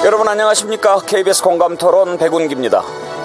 여러분 안녕하십니까? KBS 공감토론 백운기입니다.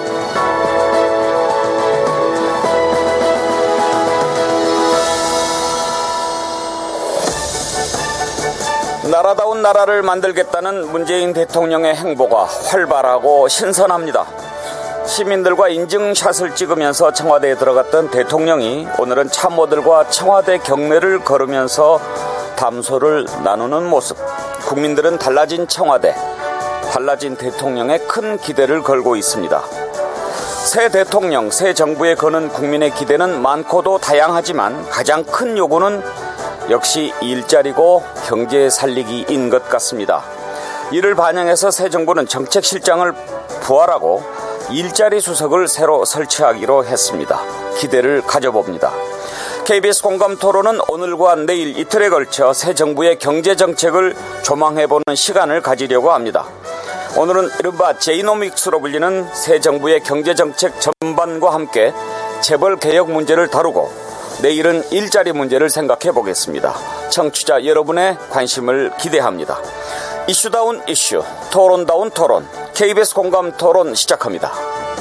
나라다운 나라를 만들겠다는 문재인 대통령의 행보가 활발하고 신선합니다. 시민들과 인증샷을 찍으면서 청와대에 들어갔던 대통령이 오늘은 참모들과 청와대 경내를 걸으면서 담소를 나누는 모습. 국민들은 달라진 청와대, 달라진 대통령에 큰 기대를 걸고 있습니다. 새 대통령, 새 정부에 거는 국민의 기대는 많고도 다양하지만 가장 큰 요구는 역시 일자리고 경제 살리기인 것 같습니다. 이를 반영해서 새 정부는 정책실장을 부활하고 일자리 수석을 새로 설치하기로 했습니다. 기대를 가져봅니다. KBS 공감토론은 오늘과 내일 이틀에 걸쳐 새 정부의 경제정책을 조망해보는 시간을 가지려고 합니다. 오늘은 이른바 제이노믹스로 불리는 새 정부의 경제정책 전반과 함께 재벌 개혁 문제를 다루고 내일은 일자리 문제를 생각해 보겠습니다. 청취자 여러분의 관심을 기대합니다. 이슈다운 이슈, 토론다운 토론, KBS 공감 토론 시작합니다.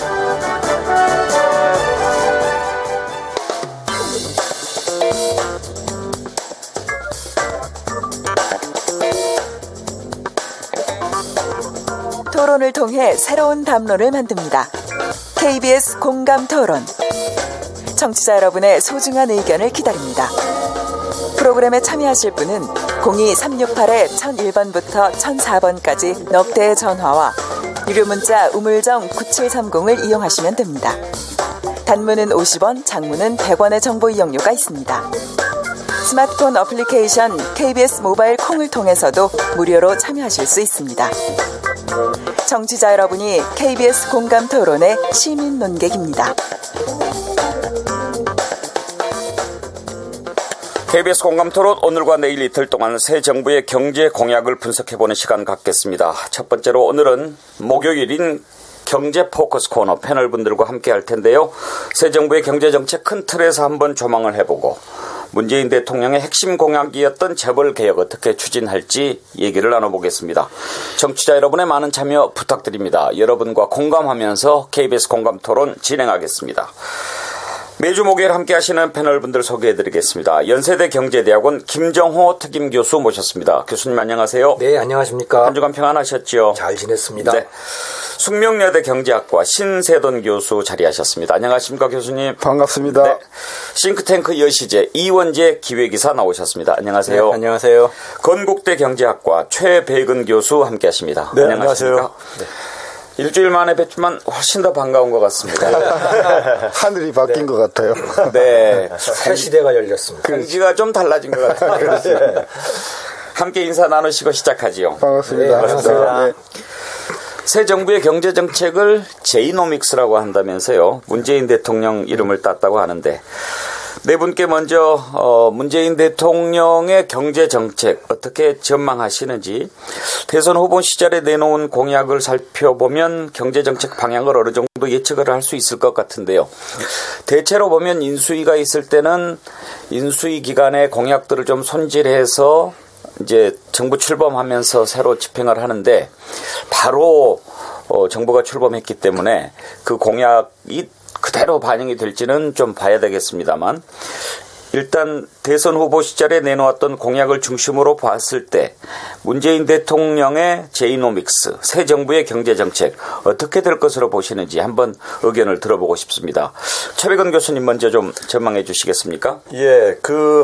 토론을 통해 새로운 담론을 만듭니다. KBS 공감 토론. 청취자 여러분의 소중한 의견을 기다립니다. 프로그램에 참여하실 분은 02-368-1001번부터 1004번까지 넉 대의 전화와 유료 문자 우물정 9730을 이용하시면 됩니다. 단문은 50원, 장문은 100원의 정보 이용료가 있습니다. 스마트폰 어플리케이션 KBS 모바일 콩을 통해서도 무료로 참여하실 수 있습니다. 청취자 여러분이 KBS 공감 토론의 시민 논객입니다. KBS 공감토론 오늘과 내일 이틀 동안 새 정부의 경제 공약을 분석해보는 시간 갖겠습니다. 첫 번째로 오늘은 목요일인 경제 포커스 코너 패널분들과 함께 할 텐데요. 새 정부의 경제정책 큰 틀에서 한번 조망을 해보고 문재인 대통령의 핵심 공약이었던 재벌 개혁 어떻게 추진할지 얘기를 나눠보겠습니다. 청취자 여러분의 많은 참여 부탁드립니다. 여러분과 공감하면서 KBS 공감토론 진행하겠습니다. 매주 목요일 함께 하시는 패널분들 소개해드리겠습니다. 연세대 경제대학원 김정호 특임교수 모셨습니다. 교수님 안녕하세요. 네, 안녕하십니까. 한 주간 평안하셨죠? 잘 지냈습니다. 네. 숙명여대 경제학과 신세돈 교수 자리하셨습니다. 안녕하십니까 교수님. 반갑습니다. 네. 싱크탱크 여시제 이원재 기획이사 나오셨습니다. 안녕하세요. 네, 안녕하세요. 건국대 경제학과 최백은 교수 함께하십니다. 네, 안녕하십니까. 네. 일주일 만에 뵙지만 훨씬 더 반가운 것 같습니다. 하늘이 바뀐 것 같아요. 네. 새 시대가 열렸습니다. 공기가 좀 달라진 것 같아요. 함께 인사 나누시고 시작하지요. 반갑습니다. 네, 반갑습니다. 네. 새 정부의 경제정책을 제이노믹스라고 한다면서요. 문재인 대통령 이름을 땄다고 하는데 네 분께 먼저 문재인 대통령의 경제정책 어떻게 전망하시는지 대선 후보 시절에 내놓은 공약을 살펴보면 경제정책 방향을 어느 정도 예측을 할 수 있을 것 같은데요. 대체로 보면 인수위가 있을 때는 인수위 기간의 공약들을 좀 손질해서 이제 정부 출범하면서 새로 집행을 하는데 바로 정부가 출범했기 때문에 그 공약이 그대로 반영이 될지는 좀 봐야 되겠습니다만 일단 대선 후보 시절에 내놓았던 공약을 중심으로 봤을 때 문재인 대통령의 제이노믹스, 새 정부의 경제정책 어떻게 될 것으로 보시는지 한번 의견을 들어보고 싶습니다. 최백은 교수님 먼저 좀 전망해 주시겠습니까? 예, 그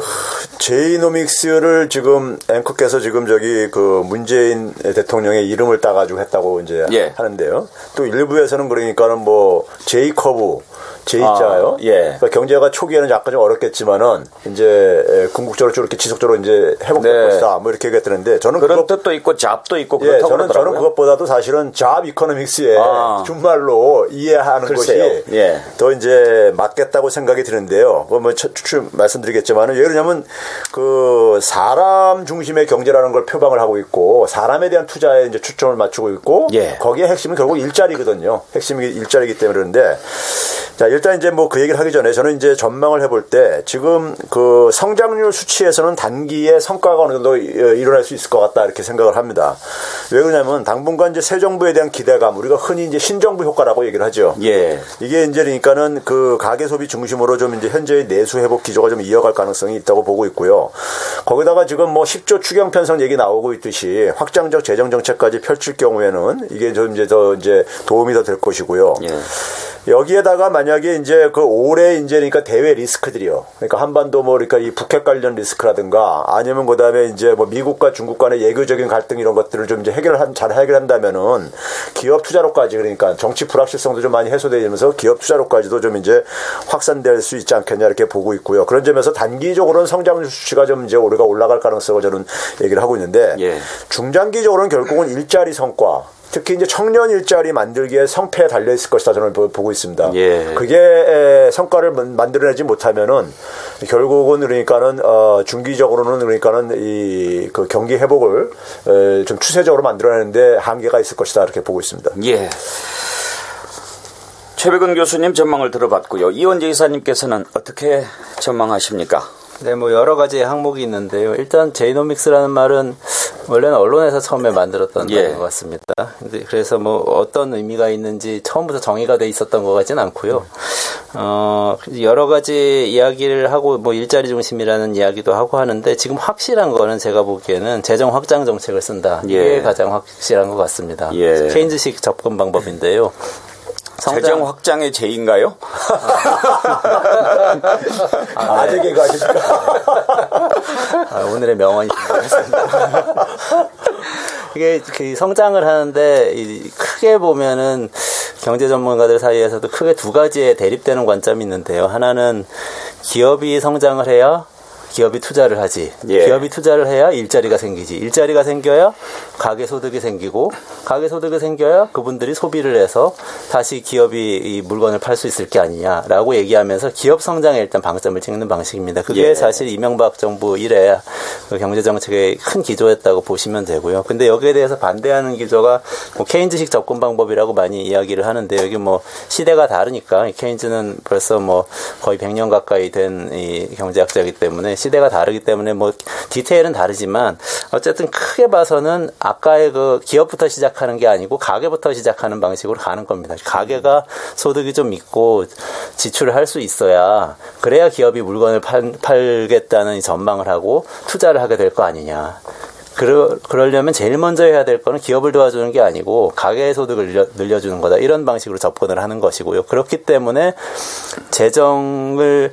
제이노믹스를 지금 앵커께서 지금 그 문재인 대통령의 이름을 따가지고 했다고 이제 하는데요. 또 일부에서는 그러니까는 뭐 제이커브 제이자요. 예. 그러니까 경제가 초기에는 약간 좀 어렵겠지만은 이제 궁극적으로 저렇게 지속적으로 이제 회복될 것이다. 뭐 이렇게 얘기했는데 저는 그런 뜻도 있고 잡도 있고 예, 저는 그것보다도 사실은 잡 이코노믹스의 준말로 이해하는 글쎄요. 것이 더 이제 맞겠다고 생각이 드는데요. 뭐 추측 말씀드리겠지만은 예를 들면 그 사람 중심의 경제라는 걸 표방을 하고 있고 사람에 대한 투자에 이제 초점을 맞추고 있고 거기에 핵심은 결국 일자리거든요. 핵심이 일자리이기 때문에 그런데 자. 일단 이제 뭐 그 얘기를 하기 전에 저는 이제 전망을 해볼 때 지금 그 성장률 수치에서는 단기에 성과가 어느 정도 일어날 수 있을 것 같다 이렇게 생각을 합니다. 왜 그러냐면 당분간 이제 새 정부에 대한 기대감, 우리가 흔히 이제 신정부 효과라고 얘기를 하죠. 예. 이게 이제 그러니까는 그 가계 소비 중심으로 좀 이제 현재의 내수 회복 기조가 좀 이어갈 가능성이 있다고 보고 있고요. 거기다가 지금 뭐 10조 추경 편성 얘기 나오고 있듯이 확장적 재정 정책까지 펼칠 경우에는 이게 좀 이제 더 이제 도움이 더 될 것이고요. 예. 여기에다가 만약에 이제 그 올해 이제 그러니까 대외 리스크들이요. 그러니까 한반도 뭐 그러니까 이 북핵 관련 리스크라든가 아니면 그다음에 이제 뭐 미국과 중국 간의 예교적인 갈등 이런 것들을 좀 이제 잘 해결한다면은 기업 투자로까지 그러니까 정치 불확실성도 좀 많이 해소되면서 기업 투자로까지도 좀 이제 확산될 수 있지 않겠냐 이렇게 보고 있고요. 그런 점에서 단기적으로는 성장률 수치가 좀 이제 우리가 올라갈 가능성을 저는 얘기를 하고 있는데 예. 중장기적으로는 결국은 일자리 성과 특히 이제 청년 일자리 만들기에 성패에 달려 있을 것이다 저는 보고 있습니다. 예. 그게 성과를 만들어내지 못하면은 결국은 그러니까는 중기적으로는 그러니까는 이 그 경기 회복을 좀 추세적으로 만들어내는데 한계가 있을 것이다 이렇게 보고 있습니다. 예. 최백은 교수님 전망을 들어봤고요. 이원재 이사님께서는 어떻게 전망하십니까? 네, 뭐 여러 가지 항목이 있는데요. 일단 제이노믹스라는 말은 원래는 언론에서 처음에 만들었던 말인 것 같습니다. 근데 그래서 뭐 어떤 의미가 있는지 처음부터 정의가 돼 있었던 것 같지는 않고요. 여러 가지 이야기를 하고 뭐 일자리 중심이라는 이야기도 하고 하는데 지금 확실한 거는 제가 보기에는 재정 확장 정책을 쓴다. 이게 가장 확실한 것 같습니다. 케인즈식 접근 방법인데요. 재정 확장의 제인가요? 아재 개그 하십니까? 오늘의 명언이 생각했습니다. 이게 성장을 하는데 크게 보면은 경제 전문가들 사이에서도 크게 두 가지의 대립되는 관점이 있는데요. 하나는 기업이 성장을 해야 기업이 투자를 하지. 기업이 투자를 해야 일자리가 생기지. 일자리가 생겨야 가계소득이 생기고 가계소득이 생겨야 그분들이 소비를 해서 다시 기업이 이 물건을 팔 수 있을 게 아니냐라고 얘기하면서 기업 성장에 일단 방점을 찍는 방식입니다. 그게 사실 이명박 정부 이래 그 경제정책의 큰 기조였다고 보시면 되고요. 근데 여기에 대해서 반대하는 기조가 뭐 케인즈식 접근 방법이라고 많이 이야기를 하는데 여기 뭐 시대가 다르니까 케인즈는 벌써 뭐 거의 100년 가까이 된 이 경제학자이기 때문에 시대가 다르기 때문에 뭐 디테일은 다르지만 어쨌든 크게 봐서는 아까의 그 기업부터 시작하는 게 아니고 가계부터 시작하는 방식으로 가는 겁니다. 가계가 소득이 좀 있고 지출을 할 수 있어야 그래야 기업이 물건을 팔겠다는 전망을 하고 투자를 하게 될 거 아니냐. 그러려면 제일 먼저 해야 될 거는 기업을 도와주는 게 아니고 가계의 소득을 늘려주는 거다. 이런 방식으로 접근을 하는 것이고요. 그렇기 때문에 재정의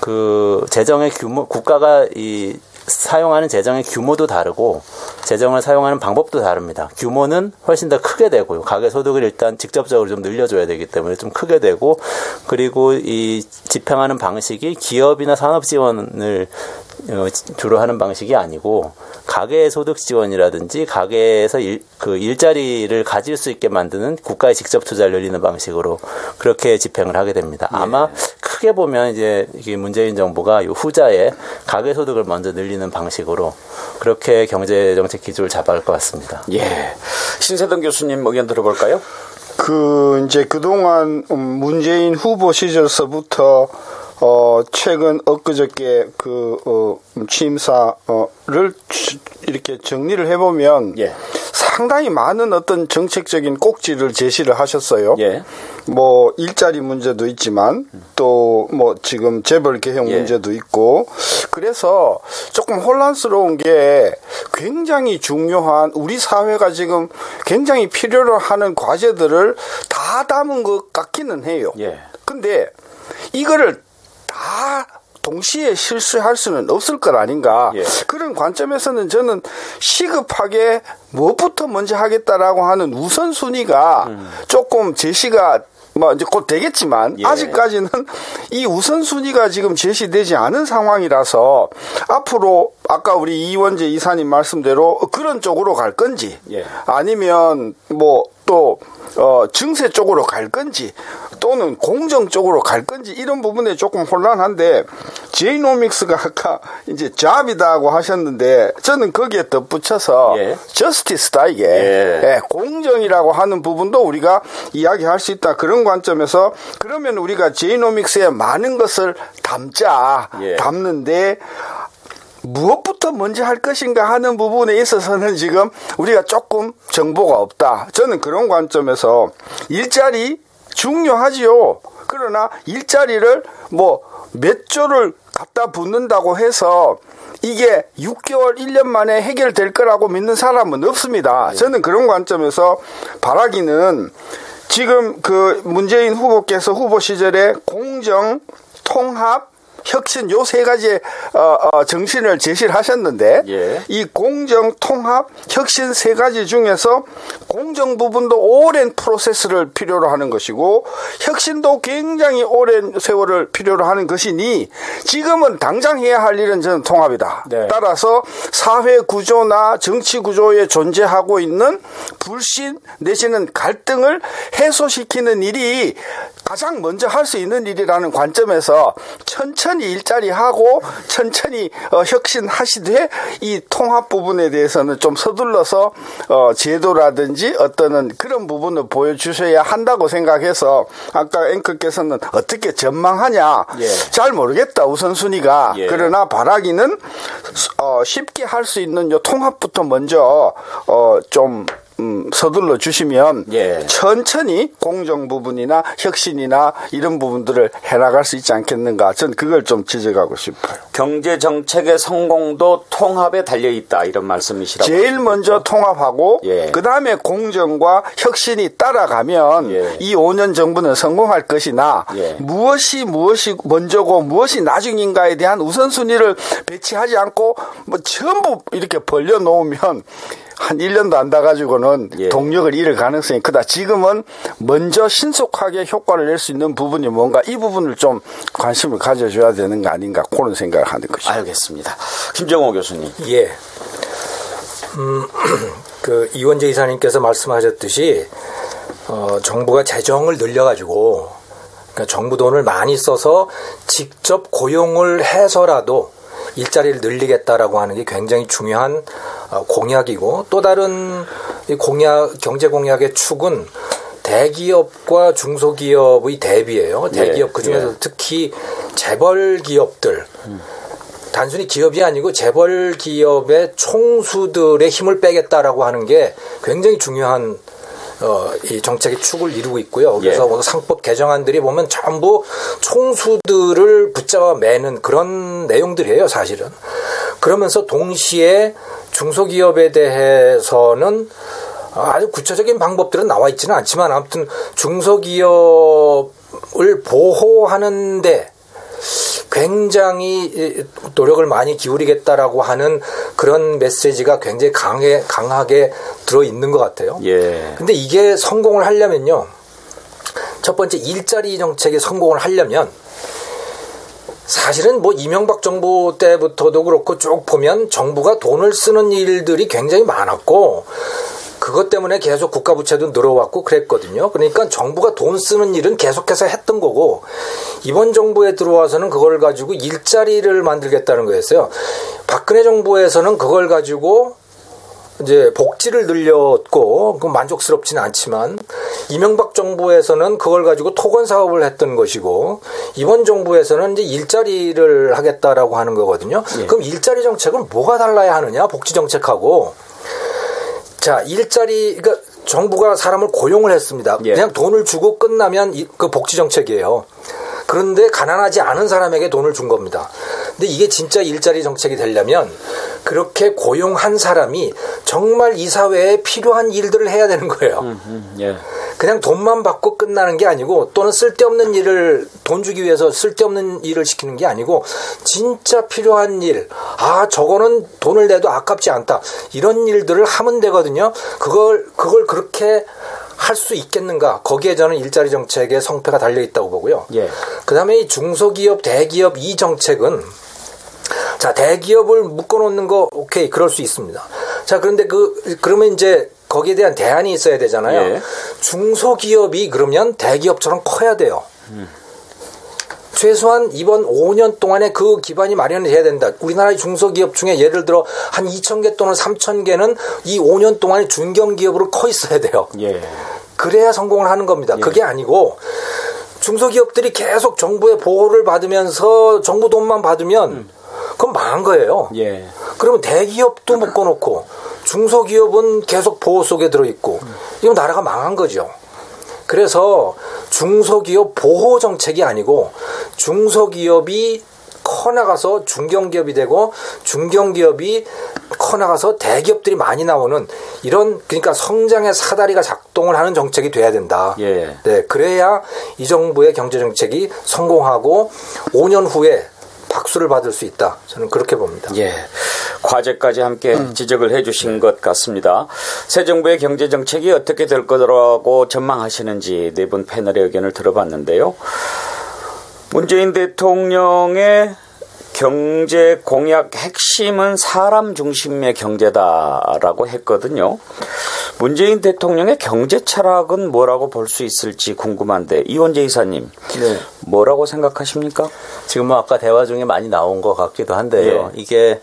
규모, 국가가 사용하는 재정의 규모도 다르고 재정을 사용하는 방법도 다릅니다. 규모는 훨씬 더 크게 되고요. 가계소득을 일단 직접적으로 좀 늘려줘야 되기 때문에 좀 크게 되고 그리고 이 집행하는 방식이 기업이나 산업 지원을 주로 하는 방식이 아니고 가계소득 지원이라든지 가계에서 일자리를 가질 수 있게 만드는 국가의 직접 투자를 늘리는 방식으로 그렇게 집행을 하게 됩니다. 아마 크게 보면 이제 문재인 정부가 이 후자에 가계소득을 먼저 늘리는 방식으로 그렇게 경제정책 기조를 잡아갈 것 같습니다. 예. 신세동 교수님 의견 들어볼까요? 이제 그동안 문재인 후보 시절서부터 최근 엊그저께 취임사를 이렇게 정리를 해보면 상당히 많은 어떤 정책적인 꼭지를 제시를 하셨어요. 뭐 일자리 문제도 있지만 또 뭐 지금 재벌 개혁 문제도 있고 그래서 조금 혼란스러운 게 굉장히 중요한 우리 사회가 지금 굉장히 필요로 하는 과제들을 다 담은 것 같기는 해요. 근데 이거를 다 동시에 실수할 수는 없을 것 아닌가. 그런 관점에서는 저는 시급하게 무엇부터 먼저 하겠다라고 하는 우선순위가 조금 제시가 뭐 이제 곧 되겠지만 아직까지는 이 우선순위가 지금 제시되지 않은 상황이라서 앞으로 아까 우리 이원재 이사님 말씀대로 그런 쪽으로 갈 건지 아니면 뭐 또 증세 쪽으로 갈 건지 또는 공정 쪽으로 갈 건지 이런 부분에 조금 혼란한데 제이노믹스가 아까 이제 잡이다고 하셨는데 저는 거기에 덧붙여서 저스티스다 이게 공정이라고 하는 부분도 우리가 이야기할 수 있다 그런 관점에서 그러면 우리가 제이노믹스에 많은 것을 담는데 무엇부터 먼저 할 것인가 하는 부분에 있어서는 지금 우리가 조금 정보가 없다. 저는 그런 관점에서 일자리 중요하지요. 그러나 일자리를 뭐 몇 조를 갖다 붓는다고 해서 이게 6개월, 1년 만에 해결될 거라고 믿는 사람은 없습니다. 저는 그런 관점에서 바라기는 지금 그 문재인 후보께서 후보 시절에 공정, 통합, 혁신 요 세 가지의 정신을 제시를 하셨는데 이 공정, 통합, 혁신 세 가지 중에서 공정 부분도 오랜 프로세스를 필요로 하는 것이고 혁신도 굉장히 오랜 세월을 필요로 하는 것이니 지금은 당장 해야 할 일은 저는 통합이다. 따라서 사회 구조나 정치 구조에 존재하고 있는 불신 내지는 갈등을 해소시키는 일이 가장 먼저 할 수 있는 일이라는 관점에서 천천히 일자리하고 천천히 혁신하시되 이 통합 부분에 대해서는 좀 서둘러서 제도라든지 어떤 그런 부분을 보여주셔야 한다고 생각해서 아까 앵커께서는 어떻게 전망하냐 잘 모르겠다 우선순위가 그러나 바라기는 쉽게 할 수 있는 요 통합부터 먼저 좀 서둘러 주시면 천천히 공정 부분이나 혁신이나 이런 부분들을 해나갈 수 있지 않겠는가. 전 그걸 좀 지적하고 싶어요. 경제 정책의 성공도 통합에 달려있다 이런 말씀이시라고. 제일 먼저 통합하고 그다음에 공정과 혁신이 따라가면 이 5년 정부는 성공할 것이나 무엇이 먼저고 무엇이 나중인가에 대한 우선순위를 배치하지 않고 뭐 전부 이렇게 벌려놓으면 한 1년도 안 돼가지고는 동력을 잃을 가능성이 크다. 지금은 먼저 신속하게 효과를 낼 수 있는 부분이 뭔가 이 부분을 좀 관심을 가져줘야 되는 거 아닌가 그런 생각을 하는 것이죠. 알겠습니다. 김정호 교수님. 그 이원재 이사님께서 말씀하셨듯이 정부가 재정을 늘려가지고 그러니까 정부 돈을 많이 써서 직접 고용을 해서라도 일자리를 늘리겠다라고 하는 게 굉장히 중요한 공약이고 또 다른 경제 공약의 축은 대기업과 중소기업의 대비예요. 대기업 그중에서 특히 재벌 기업들 단순히 기업이 아니고 재벌 기업의 총수들의 힘을 빼겠다라고 하는 게 굉장히 중요한 이 정책의 축을 이루고 있고요. 그래서 상법 개정안들이 보면 전부 총수들을 붙잡아 매는 그런 내용들이에요, 사실은. 그러면서 동시에 중소기업에 대해서는 아주 구체적인 방법들은 나와 있지는 않지만 아무튼 중소기업을 보호하는데 굉장히 노력을 많이 기울이겠다라고 하는 그런 메시지가 굉장히 강하게 들어있는 것 같아요. 근데 이게 성공을 하려면요. 첫 번째 일자리 정책이 성공을 하려면 사실은 뭐 이명박 정부 때부터도 그렇고 쭉 보면 정부가 돈을 쓰는 일들이 굉장히 많았고 그것 때문에 계속 국가 부채도 늘어왔고 그랬거든요. 그러니까 정부가 돈 쓰는 일은 계속해서 했던 거고 이번 정부에 들어와서는 그걸 가지고 일자리를 만들겠다는 거였어요. 박근혜 정부에서는 그걸 가지고 이제 복지를 늘렸고 그 만족스럽지는 않지만 이명박 정부에서는 그걸 가지고 토건 사업을 했던 것이고 이번 정부에서는 이제 일자리를 하겠다라고 하는 거거든요. 그럼 일자리 정책은 뭐가 달라야 하느냐? 복지 정책하고 자, 그러니까 정부가 사람을 고용을 했습니다. 그냥 돈을 주고 끝나면 그 복지 정책이에요. 그런데 가난하지 않은 사람에게 돈을 준 겁니다. 근데 이게 진짜 일자리 정책이 되려면 그렇게 고용한 사람이 정말 이 사회에 필요한 일들을 해야 되는 거예요. 그냥 돈만 받고 끝나는 게 아니고 또는 쓸데없는 일을 돈 주기 위해서 쓸데없는 일을 시키는 게 아니고 진짜 필요한 일, 저거는 돈을 내도 아깝지 않다. 이런 일들을 하면 되거든요. 그걸 그렇게 할 수 있겠는가? 거기에 저는 일자리 정책의 성패가 달려있다고 보고요. 그다음에 이 중소기업, 대기업 이 정책은 자, 대기업을 묶어놓는 거 오케이 그럴 수 있습니다. 자, 그런데 그러면 이제 거기에 대한 대안이 있어야 되잖아요. 예. 중소기업이 그러면 대기업처럼 커야 돼요. 최소한 이번 5년 동안에 그 기반이 마련이 돼야 된다. 우리나라의 중소기업 중에 예를 들어 한 2,000개 또는 3,000개는 이 5년 동안에 중견기업으로 커 있어야 돼요. 예. 그래야 성공을 하는 겁니다. 예. 그게 아니고 중소기업들이 계속 정부의 보호를 받으면서 정부 돈만 받으면 그건 망한 거예요. 예. 그러면 대기업도 묶어놓고 중소기업은 계속 보호 속에 들어있고 이건 나라가 망한 거죠. 그래서 중소기업 보호 정책이 아니고 중소기업이 커나가서 중견기업이 되고 중견기업이 커나가서 대기업들이 많이 나오는 이런 그러니까 성장의 사다리가 작동을 하는 정책이 돼야 된다. 예. 네, 그래야 이 정부의 경제정책이 성공하고 5년 후에 박수를 받을 수 있다. 저는 그렇게 봅니다. 예. 과제까지 함께 지적을 해 주신 것 같습니다. 새 정부의 경제정책이 어떻게 될 거라고 전망하시는지 네 분 패널의 의견을 들어봤는데요. 문재인 대통령의 경제 공약 핵심은 사람 중심의 경제다라고 했거든요. 문재인 대통령의 경제 철학은 뭐라고 볼 수 있을지 궁금한데 이원재 이사님, 네. 뭐라고 생각하십니까? 지금 뭐 아까 대화 중에 많이 나온 것 같기도 한데요. 예. 이게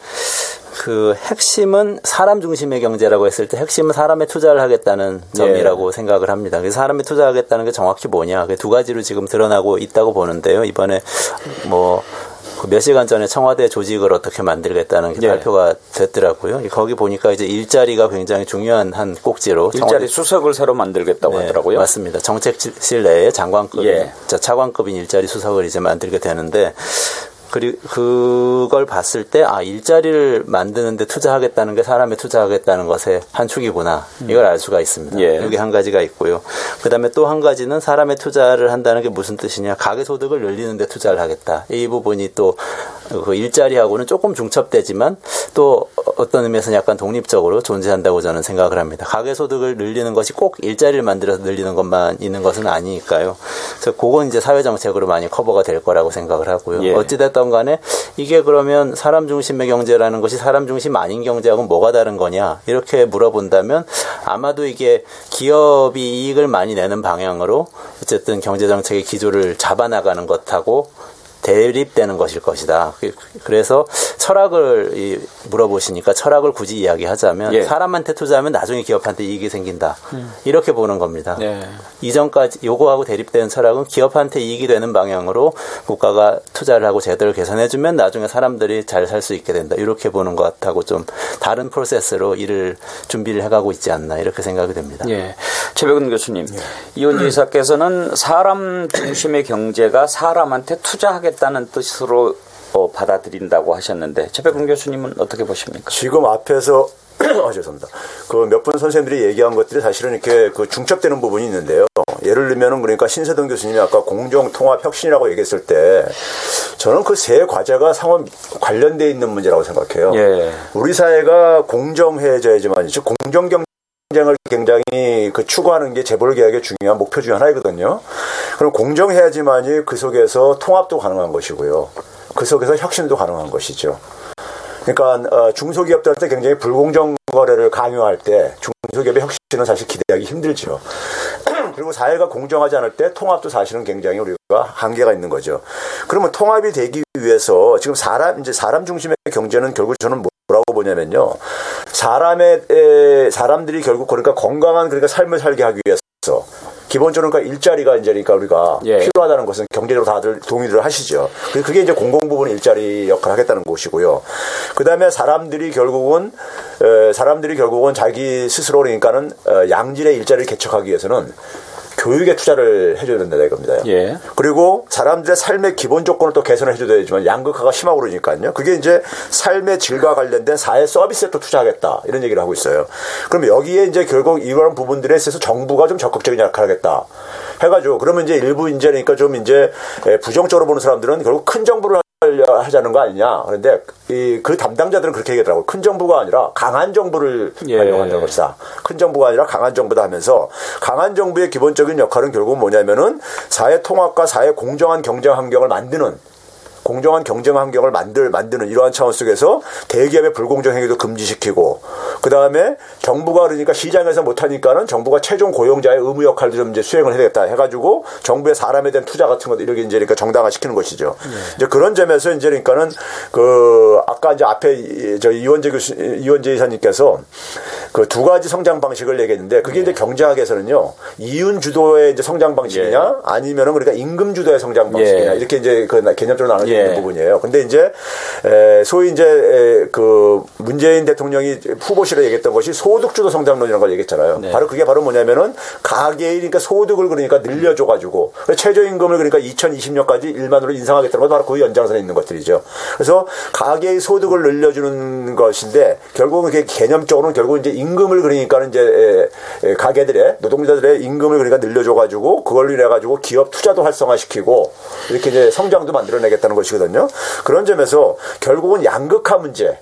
그 핵심은 사람 중심의 경제라고 했을 때 핵심은 사람에 투자를 하겠다는 점이라고 생각을 합니다. 그래서 사람에 투자하겠다는 게 정확히 뭐냐? 두 가지로 지금 드러나고 있다고 보는데요. 이번에 뭐 몇 시간 전에 청와대 조직을 어떻게 만들겠다는 게 발표가 됐더라고요. 거기 보니까 이제 일자리가 굉장히 중요한 한 꼭지로 일자리 수석을 새로 만들겠다고 하더라고요. 맞습니다. 정책실 내에 장관급, 차관급인 일자리 수석을 이제 만들게 되는데 그리고 그걸 봤을 때 일자리를 만드는 데 투자하겠다는 게 사람에 투자하겠다는 것의 한 축이구나. 이걸 알 수가 있습니다. 예. 여기 한 가지가 있고요. 그다음에 또 한 가지는 사람에 투자를 한다는 게 무슨 뜻이냐. 가계소득을 늘리는 데 투자를 하겠다. 이 부분이 또 그 일자리하고는 조금 중첩되지만 또 어떤 의미에서는 약간 독립적으로 존재한다고 저는 생각을 합니다. 가계소득을 늘리는 것이 꼭 일자리를 만들어서 늘리는 것만 있는 것은 아니니까요. 그래서 그건 이제 사회정책으로 많이 커버가 될 거라고 생각을 하고요. 예. 어찌됐든 간에 이게 그러면 사람 중심의 경제라는 것이 사람 중심 아닌 경제하고는 뭐가 다른 거냐 이렇게 물어본다면 아마도 이게 기업이 이익을 많이 내는 방향으로 어쨌든 경제정책의 기조를 잡아나가는 것하고 대립되는 것일 것이다. 그래서 철학을 물어보시니까 철학을 굳이 이야기하자면 사람한테 투자하면 나중에 기업한테 이익이 생긴다. 이렇게 보는 겁니다. 이전까지 요거하고 대립되는 철학은 기업한테 이익이 되는 방향으로 국가가 투자를 하고 제도를 개선해주면 나중에 사람들이 잘 살 수 있게 된다. 이렇게 보는 것하고 좀 다른 프로세스로 일을 준비를 해가고 있지 않나 이렇게 생각이 됩니다. 예. 최백은 교수님, 이원재 이사께서는 사람 중심의 경제가 사람한테 투자하겠다는 뜻으로 받아들인다고 하셨는데 최백은 교수님은 어떻게 보십니까? 지금 앞에서 죄송합니다. 그 몇 분 선생님들이 얘기한 것들이 사실은 이렇게 그 중첩되는 부분이 있는데요. 예를 들면은 그러니까 신세동 교수님이 아까 공정통합혁신이라고 얘기했을 때 저는 그 세 과제가 상호 관련되어 있는 문제라고 생각해요. 예. 우리 사회가 공정해져야지만 공정 경쟁을 굉장히 그 추구하는 게 재벌개혁의 중요한 목표 중 하나이거든요. 그럼 공정해야지만이 그 속에서 통합도 가능한 것이고요. 그 속에서 혁신도 가능한 것이죠. 그러니까 중소기업들한테 굉장히 불공정 거래를 강요할 때 중소기업의 혁신은 사실 기대하기 힘들죠. 그리고 사회가 공정하지 않을 때 통합도 사실은 굉장히 우리가 한계가 있는 거죠. 그러면 통합이 되기 위해서 지금 사람 중심의 경제는 결국 저는 뭐라고 보냐면요. 사람들이 결국 그러니까 건강한 그러니까 삶을 살게 하기 위해서 기본적으로 그러니까 일자리가 이제 그러니까 우리가 필요하다는 것은 경제적으로 다들 동의를 하시죠. 그게 이제 공공 부분 일자리 역할을 하겠다는 것이고요. 그 다음에 사람들이 결국은 자기 스스로 그러니까는 양질의 일자리를 개척하기 위해서는 교육에 투자를 해줘야 된다 이겁니다. 예. 그리고 사람들의 삶의 기본 조건을 또 개선을 해줘야 되지만 양극화가 심하고 그러니까요. 그게 이제 삶의 질과 관련된 사회 서비스에 또 투자하겠다 이런 얘기를 하고 있어요. 그럼 여기에 이제 결국 이런 부분들에 있어서 정부가 좀 적극적인 역할을 하겠다 해가지고 그러면 이제 일부 이제 그러니까 좀 이제 부정적으로 보는 사람들은 결국 큰 정부를 하자는 거 아니냐. 그런데 그 담당자들은 그렇게 얘기하더라고요. 큰 정부가 아니라 강한 정부를 활용한다는 것이다. 큰 정부가 아니라 강한 정부다 하면서 강한 정부의 기본적인 역할은 결국은 뭐냐면은 사회 통합과 사회 공정한 경쟁 환경을 만드는 이러한 차원 속에서 대기업의 불공정 행위도 금지시키고 그 다음에 정부가 그러니까 시장에서 못하니까는 정부가 최종 고용자의 의무 역할도 좀 이제 수행을 해야겠다 해가지고 정부의 사람에 대한 투자 같은 것들 이렇게 이제 그러니까 정당화시키는 것이죠. 이제 그런 점에서 이제 그러니까는 그 아까 이제 앞에 저 이원재 이사님께서 그 두 가지 성장 방식을 얘기했는데 그게 이제 경제학에서는요 이윤 주도의 이제 성장 방식이냐 아니면은 그러니까 임금 주도의 성장 방식이냐 이렇게 이제 그 개념적으로 나눠져 있는 부분이에요. 근데 이제 소위 이제 그 문재인 대통령이 후보실에 얘기했던 것이 소득주도 성장론이라는 걸 얘기했잖아요. 바로 그게 바로 뭐냐면은 가계의 그러니까 소득을 그러니까 늘려줘가지고 최저임금을 그러니까 2020년까지 1만으로 인상하겠다는 건 바로 그 연장선에 있는 것들이죠. 그래서 가계의 소득을 늘려주는 것인데 결국은 그게 개념적으로는 결국 이제 임금을 그러니까는 이제 가계들의 노동자들의 임금을 그러니까 늘려줘가지고 그걸로 인해 가지고 기업 투자도 활성화시키고 이렇게 이제 성장도 만들어내겠다는 것이거든요. 그런 점에서 결국은 양극화 문제.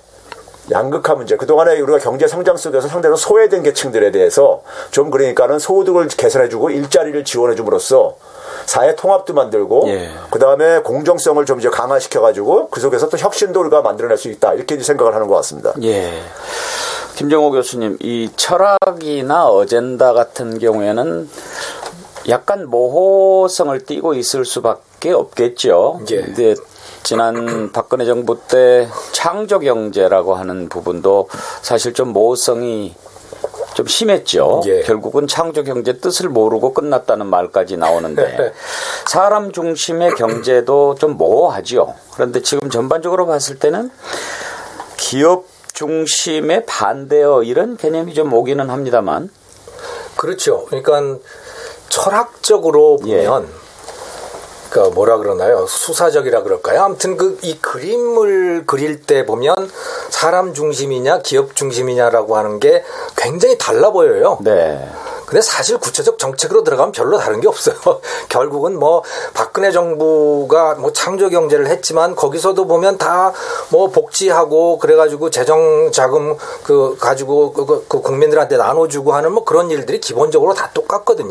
그동안에 우리가 경제 성장 속에서 상대로 소외된 계층들에 대해서 좀 그러니까는 소득을 개선해주고 일자리를 지원해줌으로써 사회 통합도 만들고 그 다음에 공정성을 좀 이제 강화시켜가지고 그 속에서 또 혁신도 우리가 만들어낼 수 있다 이렇게 생각을 하는 것 같습니다. 김정호 교수님, 이 철학이나 어젠다 같은 경우에는 약간 모호성을 띠고 있을 수밖에 없겠죠. 근데 지난 박근혜 정부 때 창조경제라고 하는 부분도 사실 좀 모호성이 좀 심했죠. 결국은 창조경제 뜻을 모르고 끝났다는 말까지 나오는데 사람 중심의 경제도 좀 모호하죠. 그런데 지금 전반적으로 봤을 때는 기업 중심의 반대어 이런 개념이 좀 오기는 합니다만. 그렇죠. 그러니까 철학적으로 보면 그러니까 뭐라 그러나요? 수사적이라 그럴까요? 아무튼 이 그림을 그릴 때 보면 사람 중심이냐 기업 중심이냐라고 하는 게 굉장히 달라 보여요. 근데 사실 구체적 정책으로 들어가면 별로 다른 게 없어요. 결국은 뭐 박근혜 정부가 뭐 창조 경제를 했지만 거기서도 보면 다 뭐 복지하고 그래가지고 재정 자금 그 가지고 그 국민들한테 나눠주고 하는 뭐 그런 일들이 기본적으로 다 똑같거든요.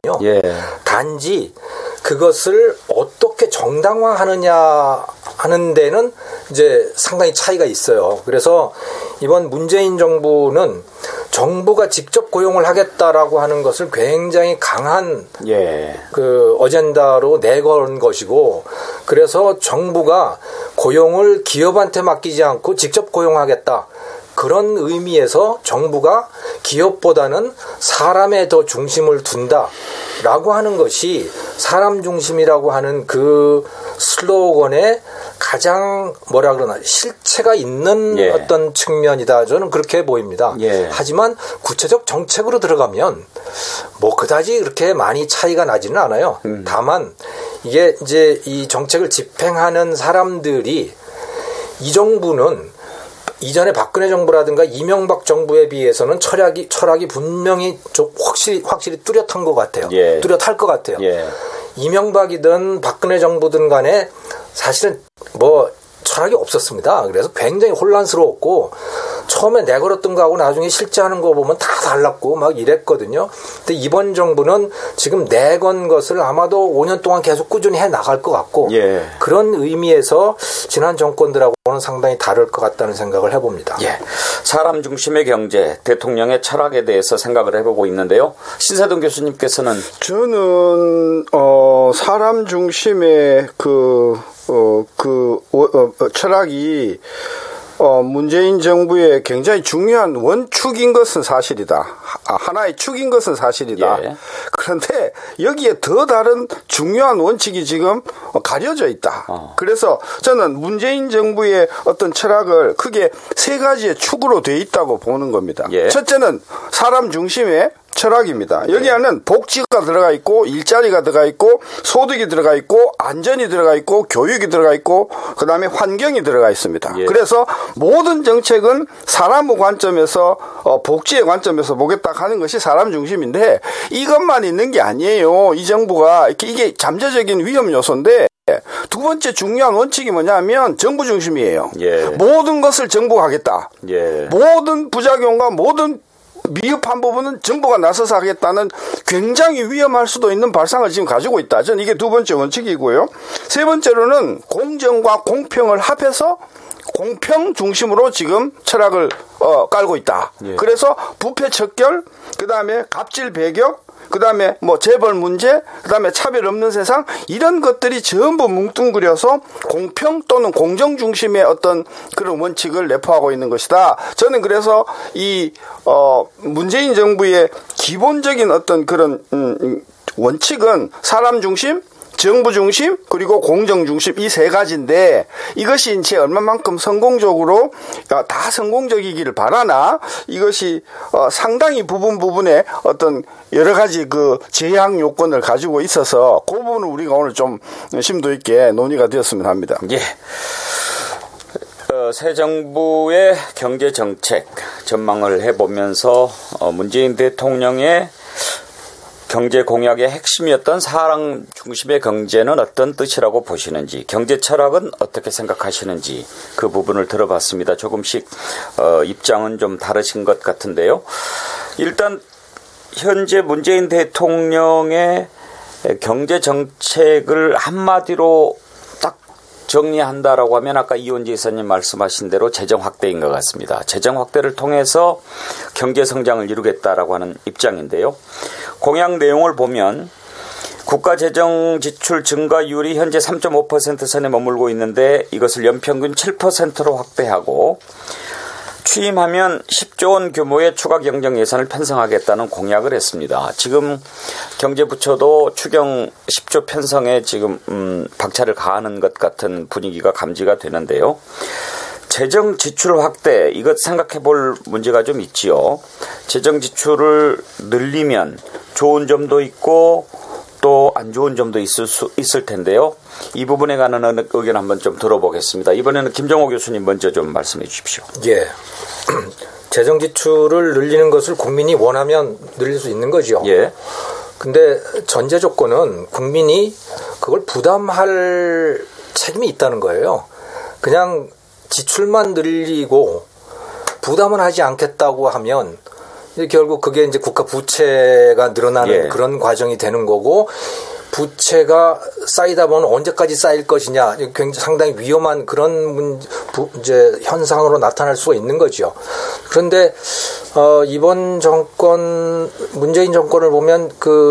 단지 그것을 어떻게 정당화하느냐 하는 데는 이제 상당히 차이가 있어요. 그래서 이번 문재인 정부는 정부가 직접 고용을 하겠다라고 하는 것을 굉장히 강한 그 어젠다로 내건 것이고, 그래서 정부가 고용을 기업한테 맡기지 않고 직접 고용하겠다. 그런 의미에서 정부가 기업보다는 사람에 더 중심을 둔다라고 하는 것이 사람 중심이라고 하는 그 슬로건에 가장 뭐라 그러나 실체가 있는 어떤 측면이다. 저는 그렇게 보입니다. 하지만 구체적 정책으로 들어가면 뭐 그다지 그렇게 많이 차이가 나지는 않아요. 다만 이게 이제 이 정책을 집행하는 사람들이 이 정부는 이전에 박근혜 정부라든가 이명박 정부에 비해서는 철학이 분명히 좀 확실히 뚜렷한 것 같아요. 뚜렷할 것 같아요. 이명박이든 박근혜 정부든 간에 사실은 뭐 철학이 없었습니다. 그래서 굉장히 혼란스러웠고 처음에 내걸었던 거하고 나중에 실제 하는 거 보면 다 달랐고 막 이랬거든요. 근데 이번 정부는 지금 내건 것을 아마도 5년 동안 계속 꾸준히 해 나갈 것 같고 그런 의미에서 지난 정권들하고는 상당히 다를 것 같다는 생각을 해봅니다. 사람 중심의 경제, 대통령의 철학에 대해서 생각을 해보고 있는데요. 신사동 교수님께서는 저는 사람 중심의 철학이 문재인 정부의 굉장히 중요한 원축인 것은 사실이다. 하나의 축인 것은 사실이다. 그런데 여기에 더 다른 중요한 원칙이 지금 가려져 있다. 그래서 저는 문재인 정부의 어떤 철학을 크게 세 가지의 축으로 돼 있다고 보는 겁니다. 첫째는 사람 중심의 철학입니다. 여기에는 복지가 들어가 있고 일자리가 들어가 있고 소득이 들어가 있고 안전이 들어가 있고 교육이 들어가 있고 그다음에 환경이 들어가 있습니다. 그래서 모든 정책은 사람의 관점에서 복지의 관점에서 보겠다 하는 것이 사람 중심인데 이것만 있는 게 아니에요. 이 정부가 이게 잠재적인 위험 요소인데 두 번째 중요한 원칙이 뭐냐면 정부 중심이에요. 모든 것을 정부가 하겠다. 모든 부작용과 모든 미흡한 부분은 정부가 나서서 하겠다는 굉장히 위험할 수도 있는 발상을 지금 가지고 있다. 저는 이게 두 번째 원칙이고요. 세 번째로는 공정과 공평을 합해서 공평 중심으로 지금 철학을 깔고 있다. 예. 그래서 부패 척결, 그다음에 갑질 배격, 그다음에 뭐 재벌 문제, 그다음에 차별 없는 세상, 이런 것들이 전부 뭉뚱그려서 공평 또는 공정 중심의 어떤 그런 원칙을 내포하고 있는 것이다. 저는 그래서 이 문재인 정부의 기본적인 어떤 그런 원칙은 사람 중심, 정부 중심, 그리고 공정 중심, 이 세 가지인데, 이것이 이제 얼마만큼 성공적으로 다 성공적이기를 바라나, 이것이 상당히 부분에 어떤 여러 가지 그 제약 요건을 가지고 있어서 그 부분을 우리가 오늘 좀 심도 있게 논의가 되었으면 합니다. 예. 새 정부의 경제 정책 전망을 해보면서 문재인 대통령의 경제 공약의 핵심이었던 사람 중심의 경제는 어떤 뜻이라고 보시는지, 경제 철학은 어떻게 생각하시는지 그 부분을 들어봤습니다. 조금씩 입장은 좀 다르신 것 같은데요. 일단 현재 문재인 대통령의 경제 정책을 한마디로 딱 정리한다라고 하면 아까 이원재 이사님 말씀하신 대로 재정 확대인 것 같습니다. 재정 확대를 통해서 경제 성장을 이루겠다라고 하는 입장인데요. 공약 내용을 보면 국가 재정 지출 증가율이 현재 3.5% 선에 머물고 있는데 이것을 연평균 7%로 확대하고 취임하면 10조 원 규모의 추가 경정 예산을 편성하겠다는 공약을 했습니다. 지금 경제부처도 추경 10조 편성에 지금 박차를 가하는 것 같은 분위기가 감지가 되는데요. 재정 지출 확대, 이것 생각해 볼 문제가 좀 있지요. 재정 지출을 늘리면 좋은 점도 있고 또 안 좋은 점도 있을 텐데요. 이 부분에 관한 의견 한번 좀 들어보겠습니다. 이번에는 김정호 교수님 먼저 좀 말씀해 주십시오. 예. 재정 지출을 늘리는 것을 국민이 원하면 늘릴 수 있는 거죠. 예. 근데 전제 조건은 국민이 그걸 부담할 책임이 있다는 거예요. 그냥 지출만 늘리고 부담은 하지 않겠다고 하면 결국 그게 이제 국가 부채가 늘어나는 그런 과정이 되는 거고, 부채가 쌓이다 보면 언제까지 쌓일 것이냐, 굉장히 상당히 위험한 그런 이제 현상으로 나타날 수가 있는 거죠. 그런데 이번 정권, 문재인 정권을 보면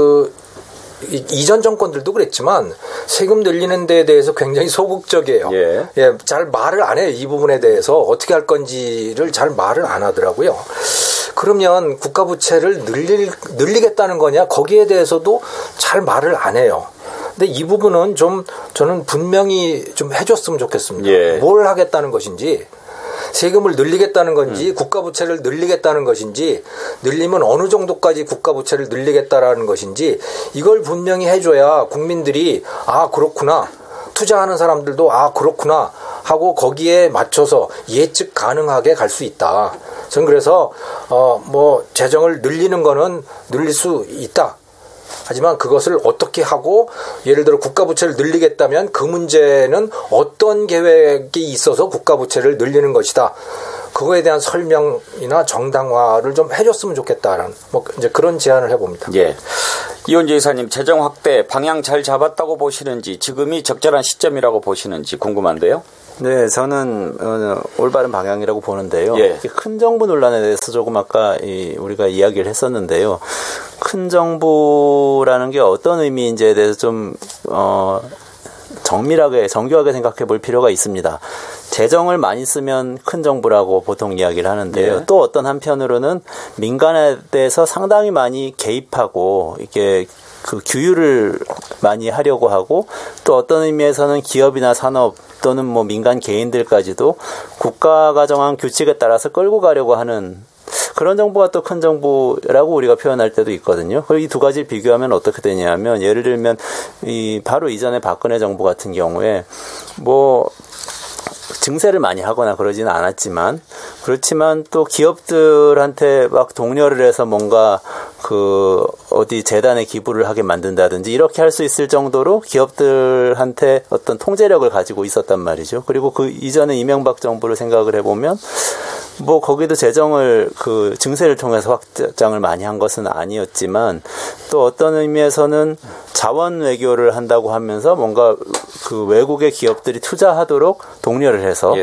이전 정권들도 그랬지만 세금 늘리는 데에 대해서 굉장히 소극적이에요. 예, 잘 말을 안 해요. 이 부분에 대해서 어떻게 할 건지를 잘 말을 안 하더라고요. 그러면 국가 부채를 늘리겠다는 거냐? 거기에 대해서도 잘 말을 안 해요. 근데 이 부분은 좀 저는 분명히 좀 해줬으면 좋겠습니다. 예. 뭘 하겠다는 것인지, 세금을 늘리겠다는 건지, 국가 부채를 늘리겠다는 것인지, 늘리면 어느 정도까지 국가 부채를 늘리겠다라는 것인지, 이걸 분명히 해줘야 국민들이 아 그렇구나, 투자하는 사람들도 아 그렇구나 하고 거기에 맞춰서 예측 가능하게 갈 수 있다. 저는 그래서 뭐 재정을 늘리는 거는 늘릴 수 있다. 하지만 그것을 어떻게 하고, 예를 들어 국가 부채를 늘리겠다면 그 문제는 어떤 계획이 있어서 국가 부채를 늘리는 것이다. 그거에 대한 설명이나 정당화를 좀 해줬으면 좋겠다라는 뭐 이제 그런 제안을 해봅니다. 예. 이원재 이사님, 재정 확대 방향 잘 잡았다고 보시는지, 지금이 적절한 시점이라고 보시는지 궁금한데요. 네, 저는 올바른 방향이라고 보는데요. 예. 큰 정부 논란에 대해서 조금 아까 우리가 이야기를 했었는데요. 큰 정부라는 게 어떤 의미인지에 대해서 좀 정교하게 생각해 볼 필요가 있습니다. 재정을 많이 쓰면 큰 정부라고 보통 이야기를 하는데요. 또 어떤 한편으로는 민간에 대해서 상당히 많이 개입하고 이게 그 규율을 많이 하려고 하고, 또 어떤 의미에서는 기업이나 산업 또는 뭐 민간 개인들까지도 국가가 정한 규칙에 따라서 끌고 가려고 하는 그런 정부가 또 큰 정부라고 우리가 표현할 때도 있거든요. 그리고 이 두 가지를 비교하면 어떻게 되냐면, 예를 들면 바로 이전에 박근혜 정부 같은 경우에 뭐 증세를 많이 하거나 그러지는 않았지만, 그렇지만 또 기업들한테 막 독려를 해서 뭔가 어디 재단에 기부를 하게 만든다든지 이렇게 할 수 있을 정도로 기업들한테 어떤 통제력을 가지고 있었단 말이죠. 그리고 그 이전에 이명박 정부를 생각을 해보면 뭐 거기도 재정을 증세를 통해서 확장을 많이 한 것은 아니었지만, 또 어떤 의미에서는 자원 외교를 한다고 하면서 뭔가 그 외국의 기업들이 투자하도록 독려를 해서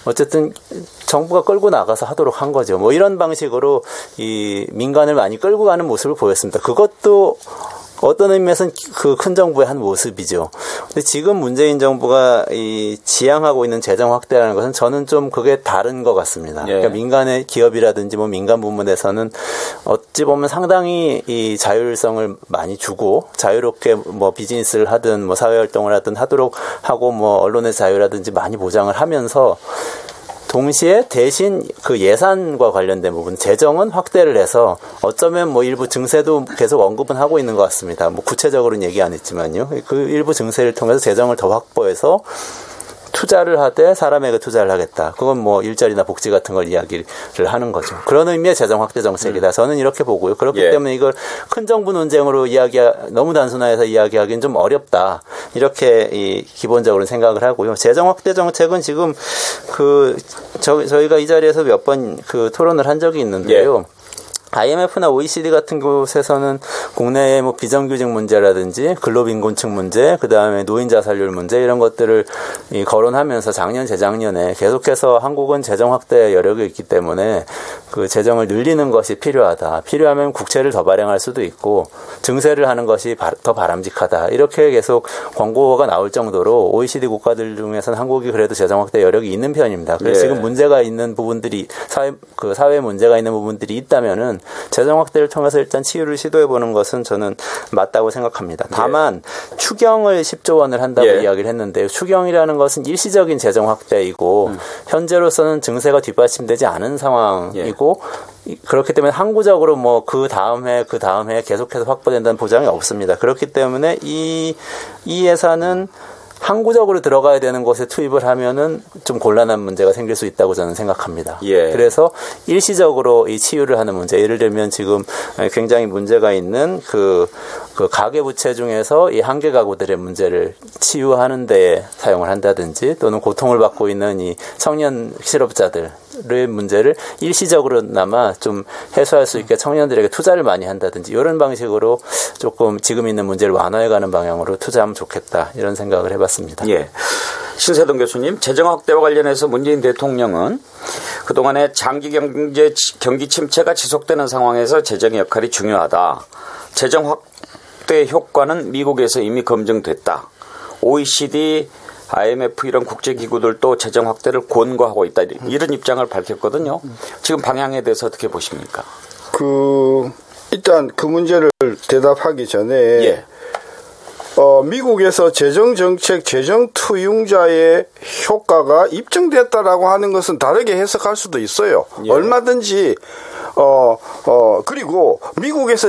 어쨌든 정부가 끌고 나가서 하도록 한 거죠. 뭐 이런 방식으로 이 민간을 많이 끌고 가는 모습을 보였습니다. 그것도 어떤 의미에서는 그 큰 정부의 한 모습이죠. 근데 지금 문재인 정부가 이 지향하고 있는 재정 확대라는 것은 저는 좀 그게 다른 것 같습니다. 그러니까 민간의 기업이라든지 뭐 민간 부문에서는 어찌 보면 상당히 이 자율성을 많이 주고 자유롭게 뭐 비즈니스를 하든 뭐 사회활동을 하든 하도록 하고 뭐 언론의 자유라든지 많이 보장을 하면서 동시에 대신 그 예산과 관련된 부분, 재정은 확대를 해서 어쩌면 뭐 일부 증세도 계속 언급은 하고 있는 것 같습니다. 뭐 구체적으로는 얘기 안 했지만요. 그 일부 증세를 통해서 재정을 더 확보해서 투자를 하되 사람에게 투자를 하겠다. 그건 뭐 일자리나 복지 같은 걸 이야기를 하는 거죠. 그런 의미의 재정 확대 정책이다. 저는 이렇게 보고요. 그렇기 때문에 이걸 큰 정부 논쟁으로 너무 단순화해서 이야기하기는 좀 어렵다. 이렇게 기본적으로 생각을 하고요. 재정 확대 정책은 지금 저희가 이 자리에서 몇 번 토론을 한 적이 있는데요. IMF나 OECD 같은 곳에서는 국내의 뭐 비정규직 문제라든지 근로빈곤층 문제, 그 다음에 노인 자살률 문제 이런 것들을 거론하면서 작년, 재작년에 계속해서 한국은 재정 확대 여력이 있기 때문에 그 재정을 늘리는 것이 필요하다. 필요하면 국채를 더 발행할 수도 있고 증세를 하는 것이 더 바람직하다. 이렇게 계속 권고가 나올 정도로 OECD 국가들 중에서는 한국이 그래도 재정 확대 여력이 있는 편입니다. 그래서 지금 문제가 있는 부분들이 사회 문제가 있는 부분들이 있다면은 재정 확대를 통해서 일단 치유를 시도해보는 것은 저는 맞다고 생각합니다. 다만 추경을 10조 원을 한다고 이야기를 했는데요. 추경이라는 것은 일시적인 재정 확대이고 현재로서는 증세가 뒷받침되지 않은 상황이고 그렇기 때문에 항구적으로 뭐 그 다음 해 계속해서 확보된다는 보장이 없습니다. 그렇기 때문에 이 예산은 항구적으로 들어가야 되는 곳에 투입을 하면은 좀 곤란한 문제가 생길 수 있다고 저는 생각합니다. 그래서 일시적으로 이 치유를 하는 문제, 예를 들면 지금 굉장히 문제가 있는 그 가계부채 중에서 이 한계 가구들의 문제를 치유하는 데에 사용을 한다든지 또는 고통을 받고 있는 이 청년 실업자들의 문제를 일시적으로나마 좀 해소할 수 있게 청년들에게 투자를 많이 한다든지 이런 방식으로 조금 지금 있는 문제를 완화해가는 방향으로 투자하면 좋겠다 이런 생각을 해봤습니다. 신세동 교수님, 재정 확대와 관련해서 문재인 대통령은 그동안의 장기 경기 침체가 지속되는 상황에서 재정의 역할이 중요하다. 재정 확대 효과는 미국에서 이미 검증됐다. OECD, IMF 이런 국제기구들도 재정 확대를 권고하고 있다. 이런 입장을 밝혔거든요. 지금 방향에 대해서 어떻게 보십니까? 일단 그 문제를 대답하기 전에 미국에서 재정정책, 재정투융자의 효과가 입증됐다라고 하는 것은 다르게 해석할 수도 있어요. 얼마든지 그리고 미국에서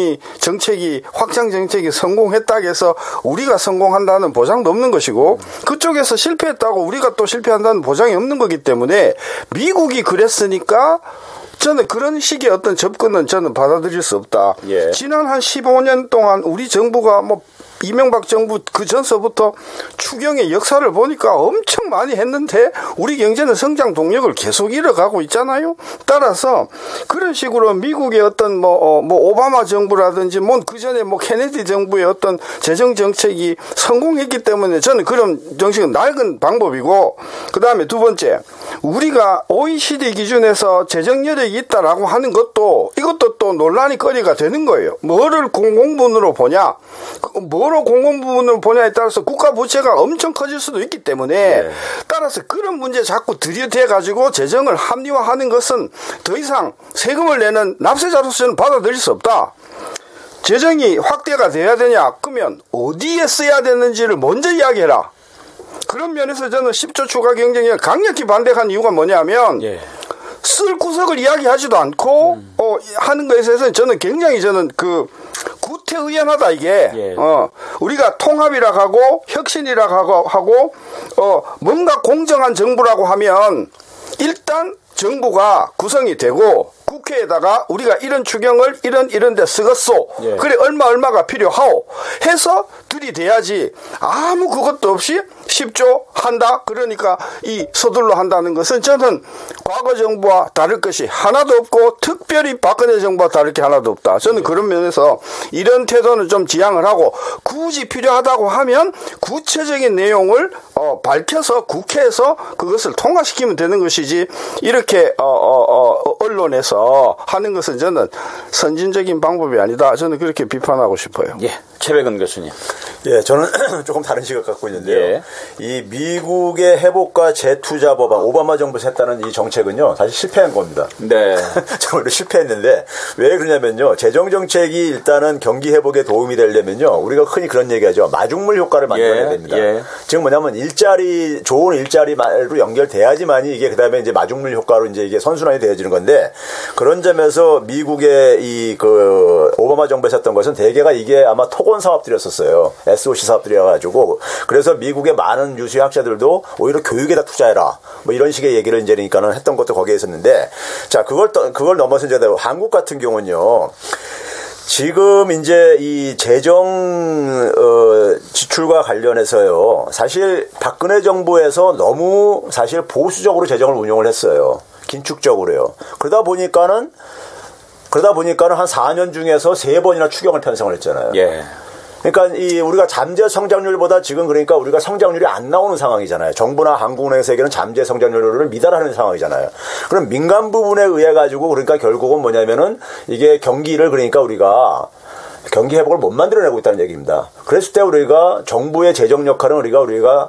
확장 정책이 성공했다고 해서 우리가 성공한다는 보장도 없는 것이고 그쪽에서 실패했다고 우리가 또 실패한다는 보장이 없는 거기 때문에 미국이 그랬으니까 저는 그런 식의 어떤 접근은 저는 받아들일 수 없다. 지난 한 15년 동안 우리 정부가 이명박 정부 그 전서부터 추경의 역사를 보니까 엄청 많이 했는데 우리 경제는 성장 동력을 계속 잃어가고 있잖아요. 따라서 그런 식으로 미국의 어떤 오바마 정부라든지 그 전에 케네디 정부의 어떤 재정 정책이 성공했기 때문에 저는 그런 정책은 낡은 방법이고, 그 다음에 두 번째, 우리가 OECD 기준에서 재정 여력이 있다라고 하는 이것도 또 논란이 거리가 되는 거예요. 뭐를 공공부문으로 보냐, 뭐로 공공부문으로 보냐에 따라서 국가 부채가 엄청 커질 수도 있기 때문에 따라서 그런 문제 자꾸 들이대가지고 재정을 합리화하는 것은 더 이상 세금을 내는 납세자로서는 받아들일 수 없다. 재정이 확대가 돼야 되냐? 그러면 어디에 써야 되는지를 먼저 이야기해라. 그런 면에서 저는 10조 추가 경쟁에 강력히 반대한 이유가 뭐냐면 쓸 구석을 이야기하지도 않고 하는 것에 대해서는 저는 굉장히 구태의연하다 이게. 우리가 통합이라고 하고 혁신이라고 하고 뭔가 공정한 정부라고 하면 일단 정부가 구성이 되고 국회에다가 우리가 이런 추경을 이런 데 쓰겠소. 예. 그래 얼마가 필요하오 해서 들이대야지 아무 그것도 없이 10조 한다. 그러니까 이 서둘러 한다는 것은 저는 과거 정부와 다를 것이 하나도 없고 특별히 박근혜 정부와 다를 게 하나도 없다. 저는 그런 면에서 이런 태도는 좀 지양을 하고 굳이 필요하다고 하면 구체적인 내용을 밝혀서 국회에서 그것을 통과시키면 되는 것이지 이렇게 언론에서 하는 것은 저는 선진적인 방법이 아니다. 저는 그렇게 비판하고 싶어요. 예, 최백은 교수님. 예, 저는 조금 다른 시각 갖고 있는데요. 예. 이 미국의 회복과 재투자 법안, 오바마 정부에서 했다는 이 정책은요, 사실 실패한 겁니다. 네. 정말로 실패했는데, 왜 그러냐면요, 재정정책이 일단은 경기 회복에 도움이 되려면요, 우리가 흔히 그런 얘기 하죠. 마중물 효과를 만들어야 됩니다. 예. 지금 뭐냐면 좋은 일자리로 연결돼야지만이 이게 그 다음에 이제 마중물 효과로 이제 이게 선순환이 되어지는 건데, 그런 점에서 미국의 오바마 정부에서 했던 것은 대개가 이게 아마 토건 사업들이었었어요. SOC 사업들이어가지고 그래서 미국의 많은 유수의 학자들도 오히려 교육에다 투자해라 뭐 이런 식의 얘기를 이제 그러니까는 했던 것도 거기에 있었는데 자 그걸 넘어서 이제 한국 같은 경우는요 지금 이제 이 재정 지출과 관련해서요 사실 박근혜 정부에서 너무 사실 보수적으로 재정을 운용을 했어요 긴축적으로요 그러다 보니까는 한 4년 중에서 3번이나 추경을 편성을 했잖아요. 예. 그러니까 우리가 잠재 성장률보다 지금 그러니까 우리가 성장률이 안 나오는 상황이잖아요. 정부나 한국은행에서는 잠재 성장률을 미달하는 상황이잖아요. 그럼 민간 부분에 의해 가지고 그러니까 결국은 뭐냐면은 이게 경기를 그러니까 우리가 경기 회복을 못 만들어내고 있다는 얘기입니다. 그랬을 때 우리가 정부의 재정 역할은 우리가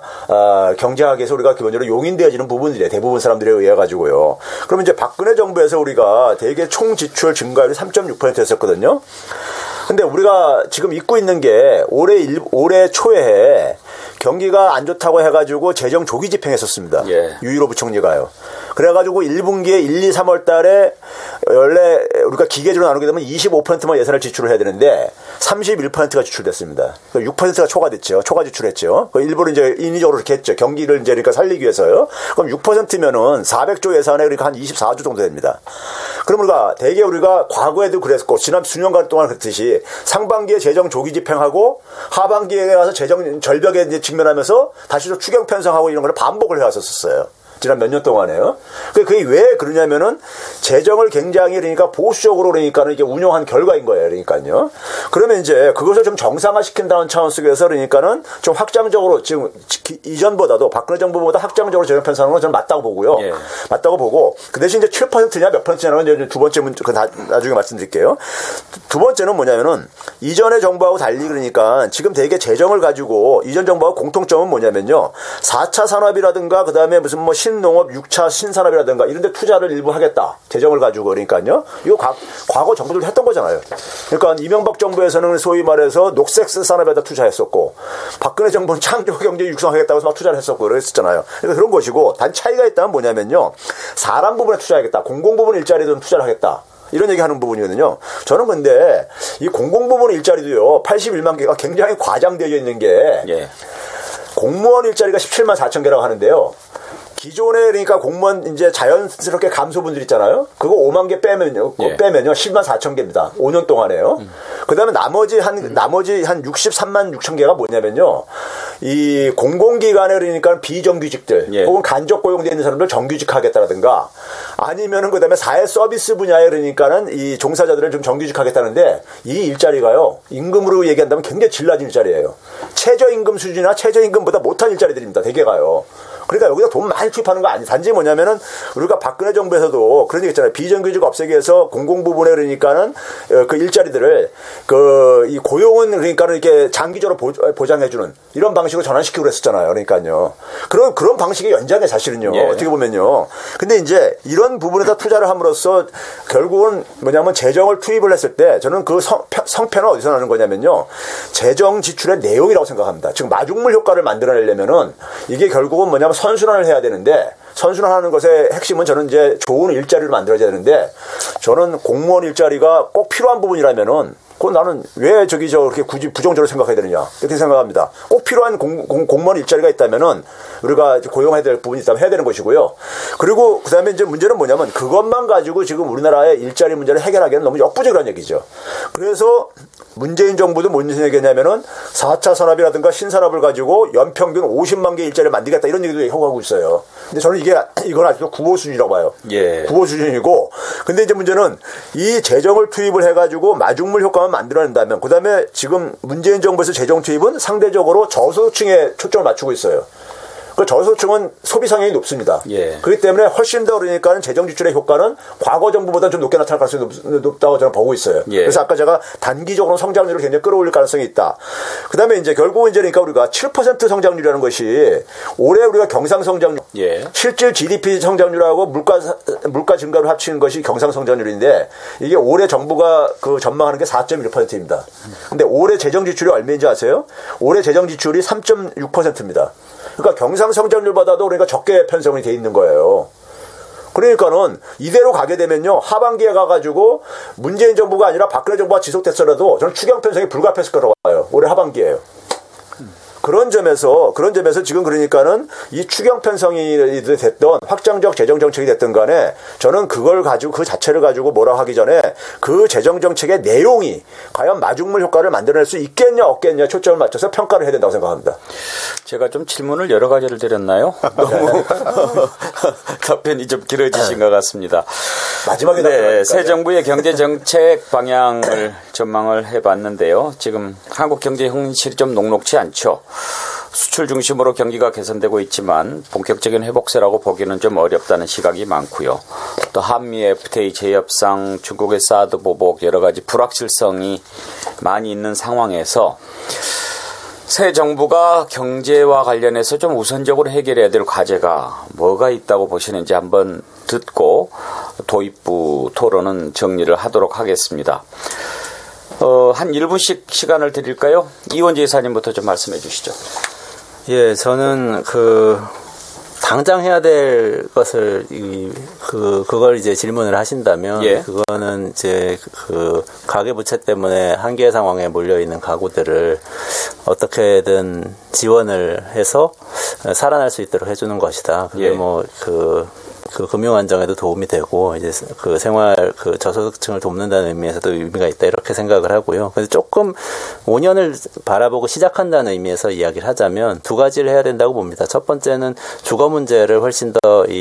경제학에서 우리가 기본적으로 용인되어지는 부분들이에요. 대부분 사람들에 의해 가지고요. 그러면 이제 박근혜 정부에서 우리가 대개 총 지출 증가율이 3.6%였었거든요. 근데 우리가 지금 잊고 있는 게 올해 초에 경기가 안 좋다고 해가지고 재정 조기 집행했었습니다. 예. 유일호 부총리가요. 그래가지고 1분기에 1, 2, 3월 달에 원래 우리가 기계적으로 나누게 되면 25%만 예산을 지출을 해야 되는데 31%가 지출됐습니다. 6%가 초과됐죠. 초과 지출했죠. 일부러 이제 인위적으로 그렇게 했죠. 경기를 이제 그러니까 살리기 위해서요. 그럼 6%면은 400조 예산에 그러니까 한 24조 정도 됩니다. 그럼 대개 우리가 과거에도 그랬고 지난 수년간 동안 그랬듯이 상반기에 재정 조기 집행하고 하반기에 가서 재정 절벽에 이제 직면하면서 다시 또 추경 편성하고 이런 걸 반복을 해왔었어요. 지난 몇 년 동안에요. 그게 왜 그러냐면은 재정을 굉장히 그러니까 보수적으로 그러니까는 이게 운용한 결과인 거예요. 그러니까요. 그러면 이제 그것을 좀 정상화시킨다는 차원 속에서 그러니까는 좀 확장적으로 지금 이전보다도 박근혜 정부보다 확장적으로 재정 편성하는 건 저는 맞다고 보고요. 예. 맞다고 보고 그 대신 이제 7%냐 몇 %냐는 이제 두 번째 문제 나중에 말씀드릴게요. 두 번째는 뭐냐면은 이전의 정부하고 달리 그러니까 지금 되게 재정을 가지고 이전 정부하고 공통점은 뭐냐면요. 4차 산업이라든가 그다음에 무슨 뭐 신농업, 6차 신산업이라든가 이런 데 투자를 일부 하겠다. 재정을 가지고 그러니까요. 이거 과거 정부들도 했던 거잖아요. 그러니까 이명박 정부에서는 소위 말해서 녹색 산업에다 투자했었고 박근혜 정부는 창조 경제 육성하겠다고 해서 막 투자를 했었고 그랬었잖아요. 그러니까 그런 것이고 단 차이가 있다면 뭐냐면요. 사람 부분에 투자하겠다. 공공 부분 일자리도 투자를 하겠다. 이런 얘기하는 부분이거든요. 저는 근데 이 공공 부분 일자리도요. 81만 개가 굉장히 과장되어 있는 게 예. 공무원 일자리가 17만 4천 개라고 하는데요. 기존에 그러니까 공무원 이제 자연스럽게 감소분들 있잖아요. 그거 5만 개 빼면요. 예. 10만 4천 개입니다. 5년 동안에요. 그다음에 나머지 한 63만 6천 개가 뭐냐면요. 이 공공기관에 그러니까 비정규직들 예. 혹은 간접 고용되어 있는 사람들 정규직 하겠다라든가 아니면은 그다음에 사회 서비스 분야에 그러니까는 이 종사자들을 좀 정규직 하겠다는데 이 일자리가요. 임금으로 얘기한다면 굉장히 질 낮은 일자리예요. 최저임금 수준이나 최저임금보다 못한 일자리들입니다. 대개가요. 그러니까 여기다 돈 많이 투입하는 거 아니. 단지 뭐냐면은 우리가 박근혜 정부에서도 그런 얘기 있잖아요. 비정규직 없애기 위해서 공공 부분에 그러니까는 그 일자리들을 이 고용은 그러니까는 이렇게 장기적으로 보장해주는 이런 방식으로 전환시키고 그랬었잖아요. 그러니까요. 그런 방식의 연장에 사실은요. 예. 어떻게 보면요. 근데 이제 이런 부분에다 투자를 함으로써 결국은 뭐냐면 재정을 투입을 했을 때 저는 그 성패는 어디서 나는 거냐면요. 재정 지출의 내용이라고 생각합니다. 지금 마중물 효과를 만들어내려면은 이게 결국은 뭐냐면 선순환을 해야 되는데 선순환하는 것의 핵심은 저는 이제 좋은 일자리를 만들어야 되는데 저는 공무원 일자리가 꼭 필요한 부분이라면은 그건 나는 왜 그렇게 굳이 부정적으로 생각해야 되느냐 이렇게 생각합니다. 꼭 필요한 공무원 일자리가 있다면은 우리가 고용해야 될 부분이 있다면 해야 되는 것이고요. 그리고 그다음에 이제 문제는 뭐냐면 그것만 가지고 지금 우리나라의 일자리 문제를 해결하기에는 너무 역부족이라는 얘기죠. 그래서 문재인 정부도 뭔 얘기냐면은 4차 산업이라든가 신산업을 가지고 연평균 50만 개 일자리를 만들겠다 이런 얘기도 하고 있어요. 근데 저는 이건 아직도 구호 수준이라고 봐요. 예. 구호 수준이고. 근데 이제 문제는 이 재정을 투입을 해가지고 마중물 효과만 만들어낸다면 그다음에 지금 문재인 정부에서 재정 투입은 상대적으로 저소득층에 초점을 맞추고 있어요. 그 저소득층은 소비 성향이 높습니다. 예. 그렇기 때문에 훨씬 더 그러니까는 재정 지출의 효과는 과거 정부보다 좀 높게 나타날 가능성이 높다고 저는 보고 있어요. 예. 그래서 아까 제가 단기적으로 성장률을 굉장히 끌어올릴 가능성이 있다. 그다음에 이제 결국은 이제 그러니까 우리가 7% 성장률이라는 것이 올해 우리가 경상 성장률, 예. 실질 GDP 성장률하고 물가 증가를 합치는 것이 경상 성장률인데 이게 올해 정부가 그 전망하는 게 4.1%입니다. 근데 올해 재정 지출이 얼마인지 아세요? 올해 재정 지출이 3.6%입니다. 그러니까 경상 성장률보다도 그러니까 적게 편성이 돼 있는 거예요. 그러니까는 이대로 가게 되면요 하반기에 가가지고 문재인 정부가 아니라 박근혜 정부가 지속됐더라도 저는 추경 편성이 불가피했을 거라고 봐요. 올해 하반기에요. 그런 점에서 지금 그러니까는 이 추경 편성이 됐던 확장적 재정 정책이 됐든 간에 저는 그걸 가지고 그 자체를 가지고 뭐라 하기 전에 그 재정 정책의 내용이 과연 마중물 효과를 만들어낼 수 있겠냐 없겠냐 초점을 맞춰서 평가를 해야 된다고 생각합니다. 제가 좀 질문을 여러 가지를 드렸나요? 너무 답변이 좀 길어지신 것 같습니다. 마지막에 네, 새 정부의 경제 정책 방향을 전망을 해봤는데요. 지금 한국 경제 현실이 좀 녹록치 않죠. 수출 중심으로 경기가 개선되고 있지만 본격적인 회복세라고 보기는 좀 어렵다는 시각이 많고요. 또 한미 FTA 재협상, 중국의 사드 보복 여러 가지 불확실성이 많이 있는 상황에서 새 정부가 경제와 관련해서 좀 우선적으로 해결해야 될 과제가 뭐가 있다고 보시는지 한번 듣고 도입부 토론은 정리를 하도록 하겠습니다. 한 1분씩 시간을 드릴까요? 이원재 이사님부터 좀 말씀해 주시죠. 예, 저는 당장 해야 될 것을 그걸 이제 질문을 하신다면 예. 그거는 이제 가계부채 때문에 한계 상황에 몰려 있는 가구들을 어떻게든 지원을 해서 살아날 수 있도록 해주는 것이다. 그게 예. 그 금융 안정에도 도움이 되고 이제 저소득층을 돕는다는 의미에서도 의미가 있다 이렇게 생각을 하고요. 그래서 조금 5년을 바라보고 시작한다는 의미에서 이야기를 하자면 두 가지를 해야 된다고 봅니다. 첫 번째는 주거 문제를 훨씬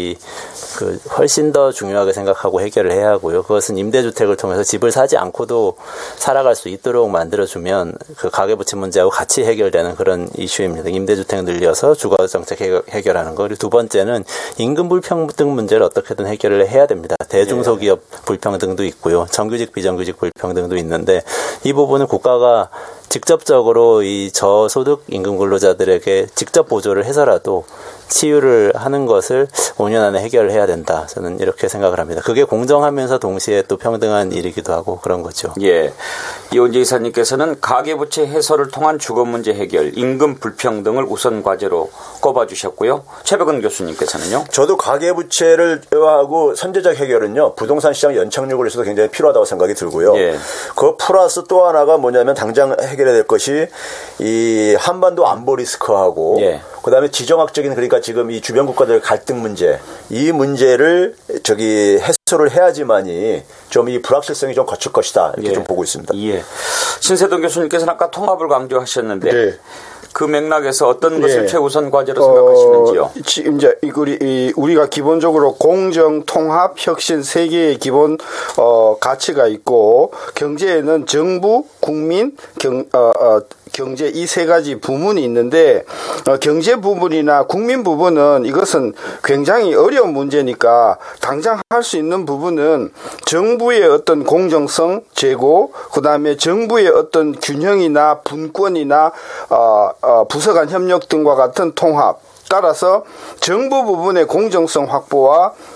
더 중요하게 생각하고 해결을 해야 하고요. 그것은 임대주택을 통해서 집을 사지 않고도 살아갈 수 있도록 만들어주면 그 가계부채 문제하고 같이 해결되는 그런 이슈입니다. 임대주택 늘려서 주거 정책 해결하는 거. 그리고 두 번째는 임금 불평등 문제를 어떻게든 해결을 해야 됩니다. 대중소기업 불평등도 있고요. 정규직, 비정규직 불평등도 있는데 이 부분은 국가가 직접적으로 이 저소득 임금 근로자들에게 직접 보조를 해서라도 치유를 하는 것을 5년 안에 해결을 해야 된다. 저는 이렇게 생각을 합니다. 그게 공정하면서 동시에 또 평등한 일이기도 하고 그런 거죠. 예. 이원재 이사님께서는 가계부채 해소를 통한 주거 문제 해결, 임금 불평등을 우선 과제로 꼽아주셨고요. 최백은 교수님께서는요? 저도 가계부채를 하고 선제적 해결은요. 부동산 시장 연착륙을 해서도 굉장히 필요하다고 생각이 들고요. 예. 그 플러스 또 하나가 뭐냐면 당장 해결해야 될 것이 이 한반도 안보 리스크하고 예. 그다음에 지정학적인 그러니까 지금 이 주변 국가들 갈등 문제 이 문제를 해소를 해야지만이 좀 이 불확실성이 좀 거칠 것이다 이렇게 예. 좀 보고 있습니다. 예. 신세동 교수님께서는 아까 통합을 강조하셨는데 네. 그 맥락에서 어떤 것을 최우선 과제로 생각하시는지요? 지금 이제 우리가 기본적으로 공정, 통합, 혁신 세 개의 기본 가치가 있고 경제에는 정부, 국민, 경제 이 세 가지 부문이 있는데 경제 부분이나 국민 부분은 이것은 굉장히 어려운 문제니까 당장 할 수 있는 부분은 정부의 어떤 공정성 제고 그다음에 정부의 어떤 균형이나 분권이나 부서 간 협력 등과 같은 통합 따라서 정부 부분의 공정성 확보와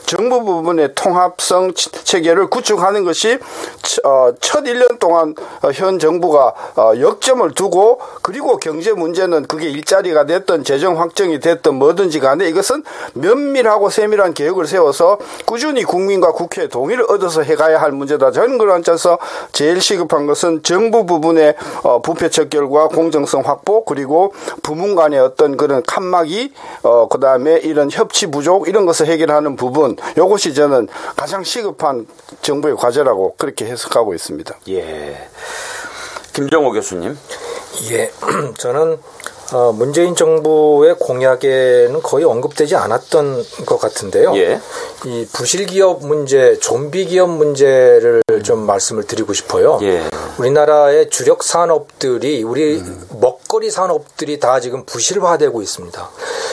정부 부분의 통합성 체계를 구축하는 것이 첫 1년 동안 현 정부가 역점을 두고, 그리고 경제 문제는 그게 일자리가 됐든 재정 확정이 됐든 뭐든지 간에 이것은 면밀하고 세밀한 계획을 세워서 꾸준히 국민과 국회의 동의를 얻어서 해가야 할 문제다. 저는 그런 점에서 제일 시급한 것은 정부 부분의 부패 척결과 공정성 확보, 그리고 부문 간의 어떤 그런 칸막이, 그다음에 이런 협치 부족, 이런 것을 해결하는 부분, 이것이 저는 가장 시급한 정부의 과제라고 그렇게 해석하고 있습니다. 예. 김정호 교수님. 예. 저는 문재인 정부의 공약에는 거의 언급되지 않았던 것 같은데요. 예. 이 부실기업 문제, 좀비기업 문제를 좀 말씀을 드리고 싶어요. 예. 우리나라의 주력 산업들이, 우리 먹거리 산업들이 다 지금 부실화되고 있습니다.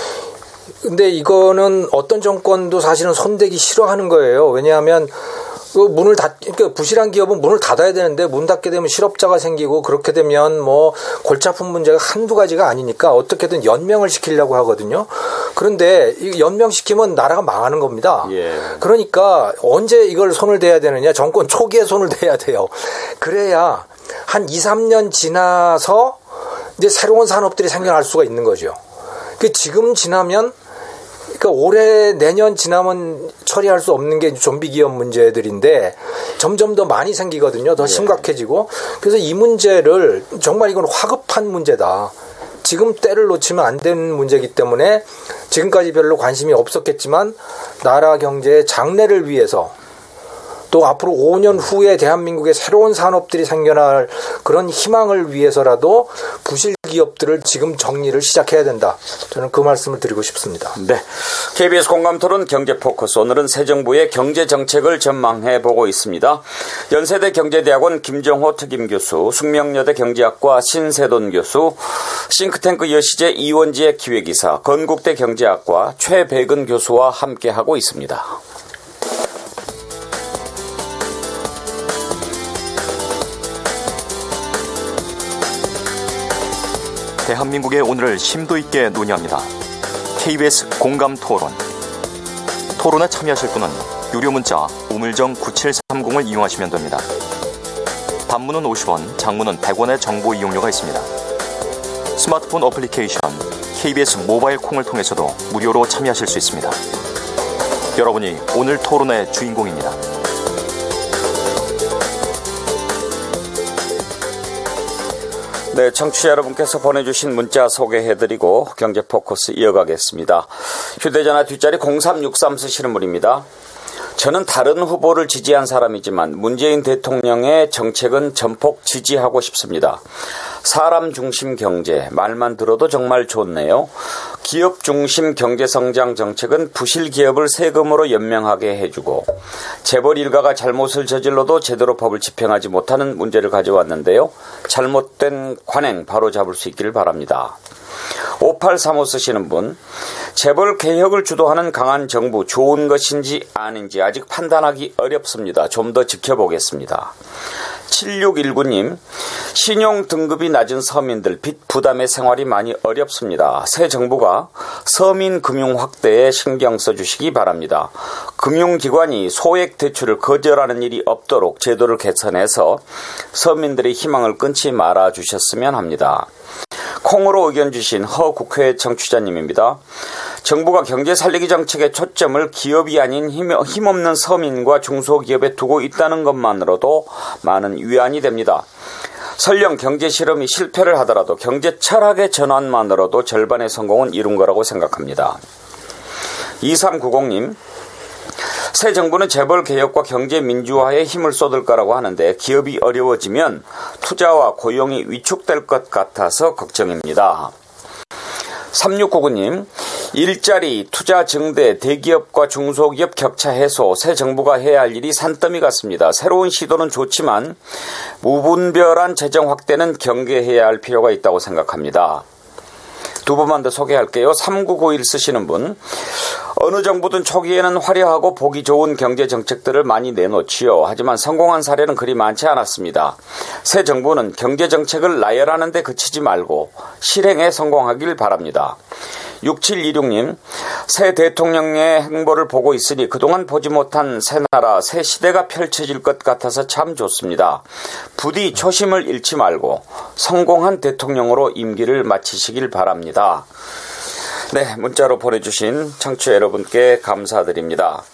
근데 이거는 어떤 정권도 사실은 손대기 싫어하는 거예요. 왜냐하면 그러니까 부실한 기업은 문을 닫아야 되는데 문 닫게 되면 실업자가 생기고, 그렇게 되면 뭐 골치 아픈 문제가 한두 가지가 아니니까 어떻게든 연명을 시키려고 하거든요. 그런데 연명시키면 나라가 망하는 겁니다. 예. 그러니까 언제 이걸 손을 대야 되느냐? 정권 초기에 손을 대야 돼요. 그래야 한 2, 3년 지나서 이제 새로운 산업들이 생겨날 수가 있는 거죠. 지금 지나면, 그러니까 올해 내년 지나면 처리할 수 없는 게 좀비 기업 문제들인데 점점 더 많이 생기거든요. 더 심각해지고. 그래서 이 문제를, 정말 이건 화급한 문제다. 지금 때를 놓치면 안 되는 문제이기 때문에 지금까지 별로 관심이 없었겠지만 나라 경제의 장래를 위해서, 또 앞으로 5년 후에 대한민국의 새로운 산업들이 생겨날 그런 희망을 위해서라도 부실 기업들을 지금 정리를 시작해야 된다. 저는 그 말씀을 드리고 싶습니다. 네. KBS 공감토론 경제포커스, 오늘은 새 정부의 경제정책을 전망해 보고 있습니다. 연세대 경제대학원 김정호 특임교수, 숙명여대 경제학과 신세돈 교수, 싱크탱크 여시제 이원지의 기획이사, 건국대 경제학과 최백은 교수와 함께하고 있습니다. 대한민국의 오늘을 심도 있게 논의합니다. KBS 공감토론. 토론에 참여하실 분은 유료 문자 우물정 9730을 이용하시면 됩니다. 단문은 50원, 장문은 100원의 정보 이용료가 있습니다. 스마트폰 어플리케이션 KBS 모바일 콩을 통해서도 무료로 참여하실 수 있습니다. 여러분이 오늘 토론의 주인공입니다. 네, 청취자 여러분께서 보내주신 문자 소개해드리고 경제포커스 이어가겠습니다. 휴대전화 뒷자리 0363 쓰시는 분입니다. 저는 다른 후보를 지지한 사람이지만 문재인 대통령의 정책은 전폭 지지하고 싶습니다. 사람 중심 경제, 말만 들어도 정말 좋네요. 기업 중심 경제성장 정책은 부실 기업을 세금으로 연명하게 해주고, 재벌 일가가 잘못을 저질러도 제대로 법을 집행하지 못하는 문제를 가져왔는데요. 잘못된 관행 바로 잡을 수 있기를 바랍니다. 5835 쓰시는 분, 재벌 개혁을 주도하는 강한 정부 좋은 것인지 아닌지 아직 판단하기 어렵습니다. 좀 더 지켜보겠습니다. 7619님, 신용 등급이 낮은 서민들 빚 부담의 생활이 많이 어렵습니다. 새 정부가 서민 금융 확대에 신경 써주시기 바랍니다. 금융기관이 소액 대출을 거절하는 일이 없도록 제도를 개선해서 서민들의 희망을 끊지 말아주셨으면 합니다. 콩으로 의견 주신 허 국회 청취자님입니다. 정부가 경제 살리기 정책의 초점을 기업이 아닌 힘없는 서민과 중소기업에 두고 있다는 것만으로도 많은 위안이 됩니다. 설령 경제 실험이 실패를 하더라도 경제 철학의 전환만으로도 절반의 성공은 이룬 거라고 생각합니다. 2390님, 새 정부는 재벌 개혁과 경제 민주화에 힘을 쏟을 거라고 하는데 기업이 어려워지면 투자와 고용이 위축될 것 같아서 걱정입니다. 3699님, 일자리, 투자 증대, 대기업과 중소기업 격차 해소, 새 정부가 해야 할 일이 산더미 같습니다. 새로운 시도는 좋지만 무분별한 재정 확대는 경계해야 할 필요가 있다고 생각합니다. 두 분만 더 소개할게요. 3991 쓰시는 분, 어느 정부든 초기에는 화려하고 보기 좋은 경제 정책들을 많이 내놓지요. 하지만 성공한 사례는 그리 많지 않았습니다. 새 정부는 경제 정책을 나열하는 데 그치지 말고 실행에 성공하길 바랍니다. 6726님, 새 대통령의 행보를 보고 있으니 그동안 보지 못한 새 나라, 새 시대가 펼쳐질 것 같아서 참 좋습니다. 부디 초심을 잃지 말고 성공한 대통령으로 임기를 마치시길 바랍니다. 네, 문자로 보내주신 청취자 여러분께 감사드립니다.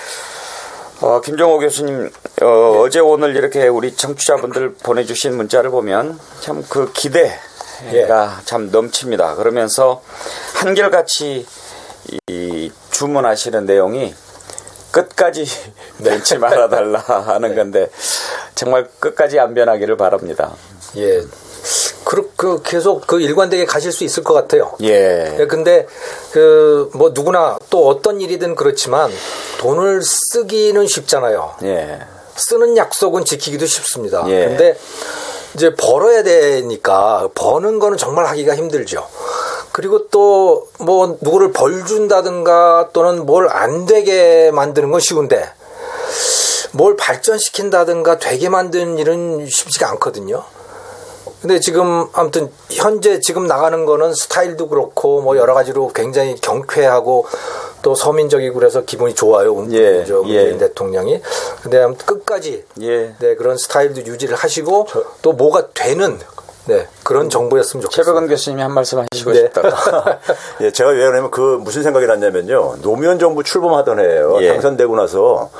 김정호 교수님, 어제 오늘 이렇게 우리 청취자분들 보내주신 문자를 보면 참 그 기대가 참 넘칩니다. 그러면서 한결같이 이 주문하시는 내용이 끝까지 변치 말아달라 하는 건데 정말 끝까지 안 변하기를 바랍니다. 예. 계속 일관되게 가실 수 있을 것 같아요. 예. 근데 뭐 누구나 또 어떤 일이든 그렇지만 돈을 쓰기는 쉽잖아요. 예. 쓰는 약속은 지키기도 쉽습니다. 예. 근데 이제 벌어야 되니까 버는 거는 정말 하기가 힘들죠. 그리고 또 뭐 누구를 벌 준다든가 또는 뭘 안 되게 만드는 건 쉬운데 뭘 발전시킨다든가 되게 만드는 일은 쉽지가 않거든요. 근데 지금 아무튼 현재 지금 나가는 거는 스타일도 그렇고 뭐 여러 가지로 굉장히 경쾌하고 또 서민적이고 그래서 기분이 좋아요. 문재인 대통령이. 근데 아무튼 끝까지 네, 그런 스타일도 유지를 하시고 또 뭐가 되는 그런 정부였으면 좋겠습니다. 최백은 교수님이 한 말씀 하시고 싶다. 예, 제가 왜 그러냐면 무슨 생각이 났냐면요. 노무현 정부 출범하던 해에요. 당선되고 나서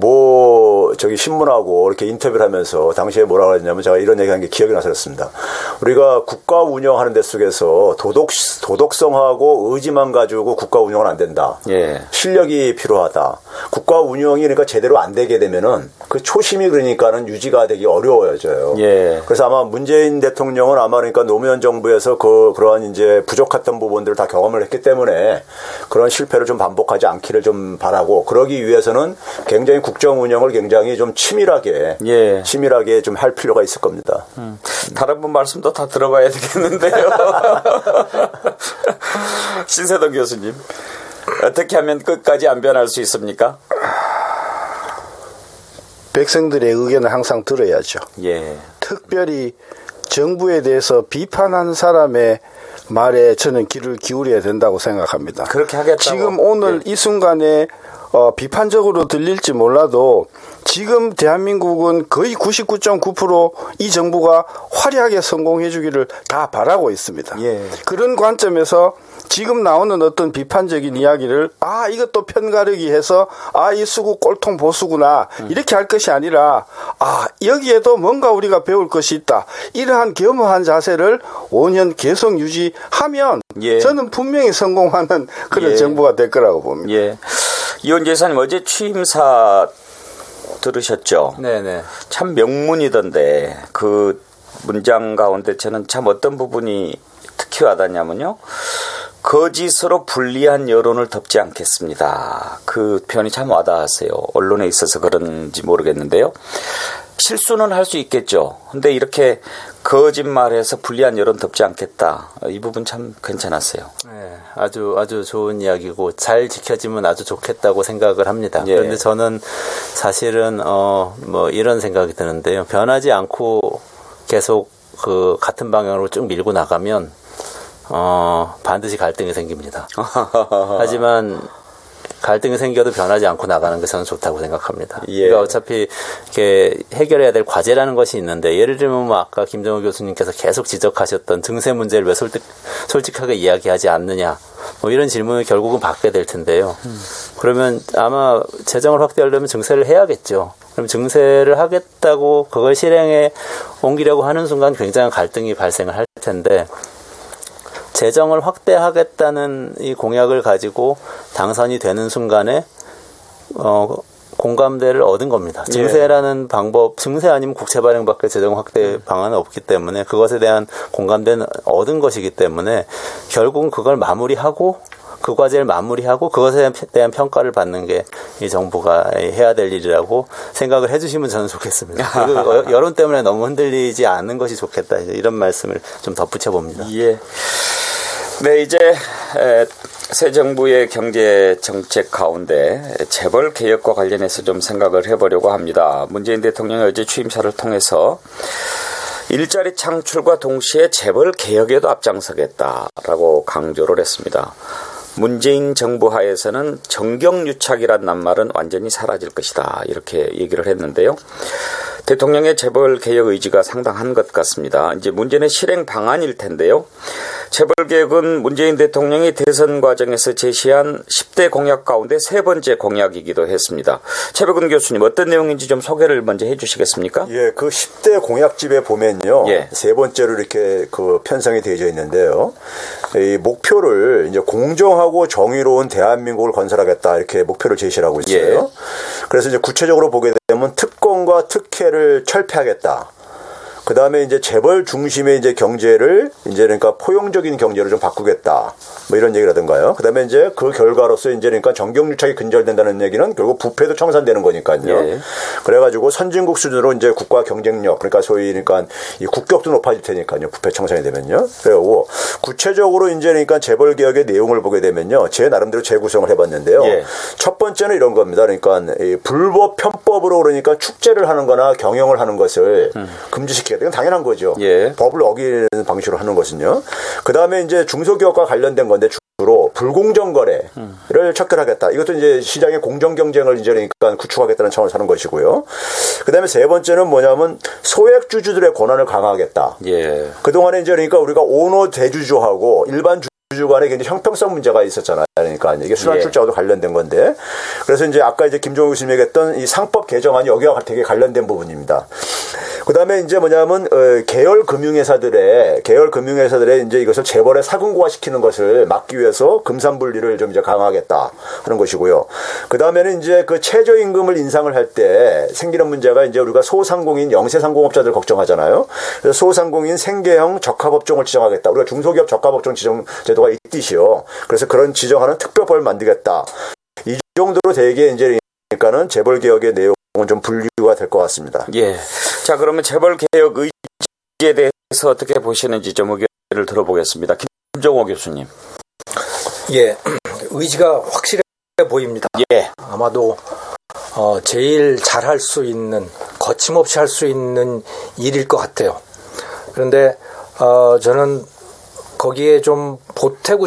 신문하고 이렇게 인터뷰를 하면서 당시에 뭐라고 했냐면 제가 이런 얘기한 게 기억이 나서 그렇습니다. 우리가 국가 운영하는 데 속에서 도덕성하고 의지만 가지고 국가 운영은 안 된다. 실력이 필요하다. 국가 운영이 그러니까 제대로 안 되게 되면은 그 초심이 그러니까는 유지가 되기 어려워져요. 그래서 아마 문재인 대통령은 아마 그러니까 노무현 정부에서 그러한 이제 부족했던 부분들을 다 경험을 했기 때문에 그런 실패를 좀 반복하지 않기를 좀 바라고 그러기 위해서는 굉장히 국정 운영을 굉장히 좀 치밀하게 좀 할 필요가 있을 겁니다. 다른 분 말씀도 다 들어봐야 되겠는데요. 신세동 교수님, 어떻게 하면 끝까지 안 변할 수 있습니까? 백성들의 의견을 항상 들어야죠. 특별히 정부에 대해서 비판하는 사람의 말에 저는 귀를 기울여야 된다고 생각합니다. 그렇게 하겠다고. 지금 오늘 이 순간에 비판적으로 들릴지 몰라도 지금 대한민국은 거의 99.9% 이 정부가 화려하게 성공해 주기를 다 바라고 있습니다. 그런 관점에서 지금 나오는 어떤 비판적인 이야기를 이것도 편가르기 해서 이 수구 꼴통 보수구나 이렇게 할 것이 아니라 여기에도 뭔가 우리가 배울 것이 있다. 이러한 겸허한 자세를 5년 계속 유지하면 저는 분명히 성공하는 그런 정부가 될 거라고 봅니다. 이원재 이사님 어제 취임사 들으셨죠? 네네. 참 명문이던데 그 문장 가운데 저는 참 어떤 부분이 특히 와닿냐면요. 거짓으로 불리한 여론을 덮지 않겠습니다. 그 표현이 참 와닿았어요. 언론에 있어서 그런지 모르겠는데요. 실수는 할 수 있겠죠. 근데 이렇게 거짓말해서 불리한 여론 덮지 않겠다. 이 부분 참 괜찮았어요. 네, 아주 좋은 이야기고 잘 지켜지면 아주 좋겠다고 생각을 합니다. 그런데 저는 사실은 뭐 이런 생각이 드는데요. 변하지 않고 계속 그 같은 방향으로 쭉 밀고 나가면 반드시 갈등이 생깁니다. 하지만 갈등이 생겨도 변하지 않고 나가는 게 저는 좋다고 생각합니다. 그러니까 어차피 이렇게 해결해야 될 과제라는 것이 있는데 예를 들면 뭐 아까 김정우 교수님께서 계속 지적하셨던 증세 문제를 왜 솔직하게 이야기하지 않느냐 뭐 이런 질문을 결국은 받게 될 텐데요. 그러면 아마 재정을 확대하려면 증세를 해야겠죠. 그럼 증세를 하겠다고 그걸 실행에 옮기려고 하는 순간 굉장한 갈등이 발생을 할 텐데 재정을 확대하겠다는 이 공약을 가지고 당선이 되는 순간에 공감대를 얻은 겁니다. 증세라는 방법, 증세 아니면 국채 발행밖에 재정 확대 방안은 없기 때문에 그것에 대한 공감대는 얻은 것이기 때문에 결국은 그걸 마무리하고 그 과제를 마무리하고 그것에 대한 평가를 받는 게 이 정부가 해야 될 일이라고 생각을 해주시면 저는 좋겠습니다. 그리고 여론 때문에 너무 흔들리지 않는 것이 좋겠다. 이런 말씀을 좀 덧붙여 봅니다. 네, 이제 새 정부의 경제 정책 가운데 재벌 개혁과 관련해서 좀 생각을 해보려고 합니다. 문재인 대통령이 어제 취임사를 통해서 일자리 창출과 동시에 재벌 개혁에도 앞장서겠다라고 강조를 했습니다. 문재인 정부 하에서는 정경유착이란 낱말은 완전히 사라질 것이다 이렇게 얘기를 했는데요. 대통령의 재벌 개혁 의지가 상당한 것 같습니다. 이제 문제는 실행 방안일 텐데요. 재벌 개혁은 문재인 대통령이 대선 과정에서 제시한 10대 공약 가운데 세 번째 공약이기도 했습니다. 최백운 교수님 어떤 내용인지 좀 소개를 먼저 해 주시겠습니까? 예, 그 10대 공약집에 보면요. 예. 세 번째로 이렇게 그 편성이 되어져 있는데요. 이 목표를 이제 공정하고 정의로운 대한민국을 건설하겠다 이렇게 목표를 제시를 하고 있어요. 예. 그래서 이제 구체적으로 보게 되면 특권과 특혜를 철폐하겠다. 그 다음에 이제 재벌 중심의 이제 경제를 이제 그러니까 포용적인 경제로 좀 바꾸겠다. 뭐 이런 얘기라든가요. 그 다음에 이제 그 결과로서 이제 그러니까 정경유착이 근절된다는 얘기는 결국 부패도 청산되는 거니까요. 예. 그래가지고 선진국 수준으로 이제 국가 경쟁력, 그러니까 소위 그러니까 이 국격도 높아질 테니까요. 부패 청산이 되면요. 그리고 구체적으로 이제 그러니까 재벌 개혁의 내용을 보게 되면요. 제 나름대로 재구성을 해봤는데요. 예. 첫 번째는 이런 겁니다. 그러니까 이 불법 편법으로 그러니까 축제를 하는 거나 경영을 하는 것을 금지시키겠다. 이건 당연한 거죠. 예. 법을 어기는 방식으로 하는 것은요. 그 다음에 이제 중소기업과 관련된 건데 주로 불공정 거래를 척결하겠다. 이것도 이제 시장의 공정 경쟁을 이제 그러니까 구축하겠다는 차원에서 하는 것이고요. 그 다음에 세 번째는 뭐냐면 소액주주들의 권한을 강화하겠다. 예. 그동안에 이제 그러니까 우리가 오너 대주주하고 일반 주주 간에 굉장히 형평성 문제가 있었잖아요. 그러니까 이게 순환 출자와도 관련된 건데. 그래서 이제 아까 이제 김종욱 교수님이 얘기했던 이 상법 개정안이 여기와 되게 관련된 부분입니다. 그 다음에 이제 뭐냐면, 계열 금융회사들의 이제 이것을 재벌에 사금고화시키는 것을 막기 위해서 금산분리를 좀 이제 강화하겠다 하는 것이고요. 그 다음에는 이제 그 최저임금을 인상을 할 때 생기는 문제가 이제 우리가 소상공인, 영세상공업자들 걱정하잖아요. 그래서 소상공인 생계형 적합업종을 지정하겠다. 우리가 중소기업 적합업종 지정 제도가 있듯이요. 그래서 그런 지정하는 특별법을 만들겠다. 이 정도로 되게 이제 그러니까는 재벌 개혁의 내용은 좀 분류가 될 것 같습니다. 예. 자, 그러면 재벌 개혁 의지에 대해서 어떻게 보시는지 좀 의견을 들어보겠습니다. 김종호 교수님. 예. 의지가 확실해 보입니다. 예. 아마도 제일 잘할 수 있는, 거침없이 할 수 있는 일일 것 같아요. 그런데 저는 거기에 좀 보태고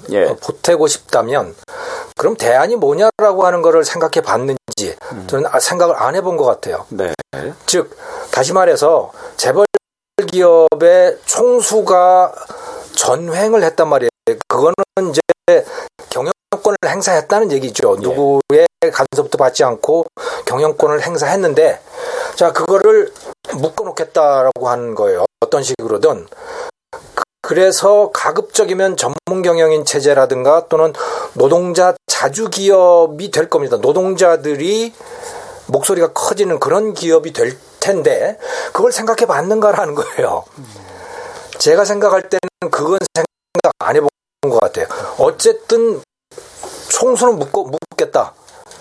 싶다면 그럼 대안이 뭐냐라고 하는 거를 생각해 봤는지 저는 생각을 안 해본 것 같아요. 네. 즉 다시 말해서 재벌 기업의 총수가 전횡을 했단 말이에요. 그거는 이제 경영권을 행사했다는 얘기죠. 예. 누구의 간섭도 받지 않고 경영권을 행사했는데 자 그거를 묶어놓겠다라고 하는 거예요. 어떤 식으로든. 그래서 가급적이면 전문 경영인 체제라든가 또는 노동자 자주 기업이 될 겁니다. 노동자들이 목소리가 커지는 그런 기업이 될 텐데 그걸 생각해 봤는가라는 거예요. 제가 생각할 때는 그건 생각 안 해본 것 같아요. 어쨌든 총수는 묶겠다.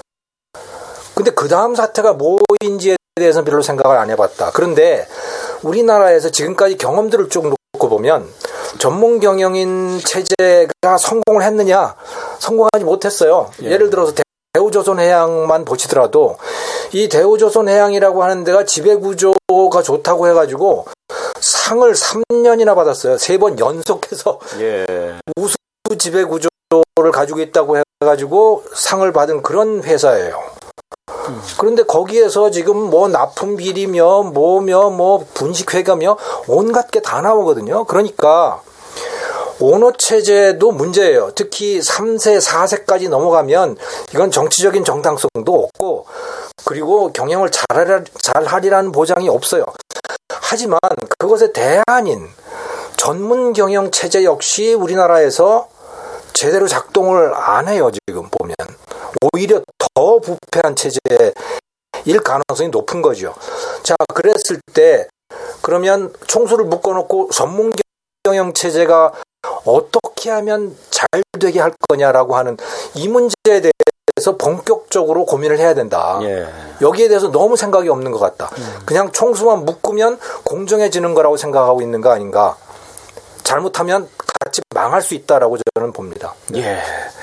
근데 그 다음 사태가 뭐인지에 대해서는 별로 생각을 안 해봤다. 그런데 우리나라에서 지금까지 경험들을 쭉 놓고 보면 전문 경영인 체제가 성공을 했느냐? 성공하지 못했어요. 예. 예를 들어서 대우조선해양만 보시더라도 이 대우조선해양이라고 하는 데가 지배구조가 좋다고 해가지고 상을 3년이나 받았어요. 3번 연속해서 예. 우수 지배구조를 가지고 있다고 해가지고 상을 받은 그런 회사예요. 그런데 거기에서 지금 뭐 납품 비리며 뭐 분식회계며 온갖 게 다 나오거든요. 그러니까 오너 체제도 문제예요. 특히 3세, 4세까지 넘어가면 이건 정치적인 정당성도 없고 그리고 경영을 잘하리라는 보장이 없어요. 하지만 그것의 대안인 전문 경영 체제 역시 우리나라에서 제대로 작동을 안 해요. 지금 보면. 오히려 더 부패한 체제일 가능성이 높은 거죠. 자, 그랬을 때 그러면 총수를 묶어놓고 전문 경영 체제가 어떻게 하면 잘 되게 할 거냐라고 하는 이 문제에 대해서 본격적으로 고민을 해야 된다. 예. 여기에 대해서 너무 생각이 없는 것 같다. 그냥 총수만 묶으면 공정해지는 거라고 생각하고 있는 거 아닌가. 잘못하면 같이 망할 수 있다라고 저는 봅니다. 예.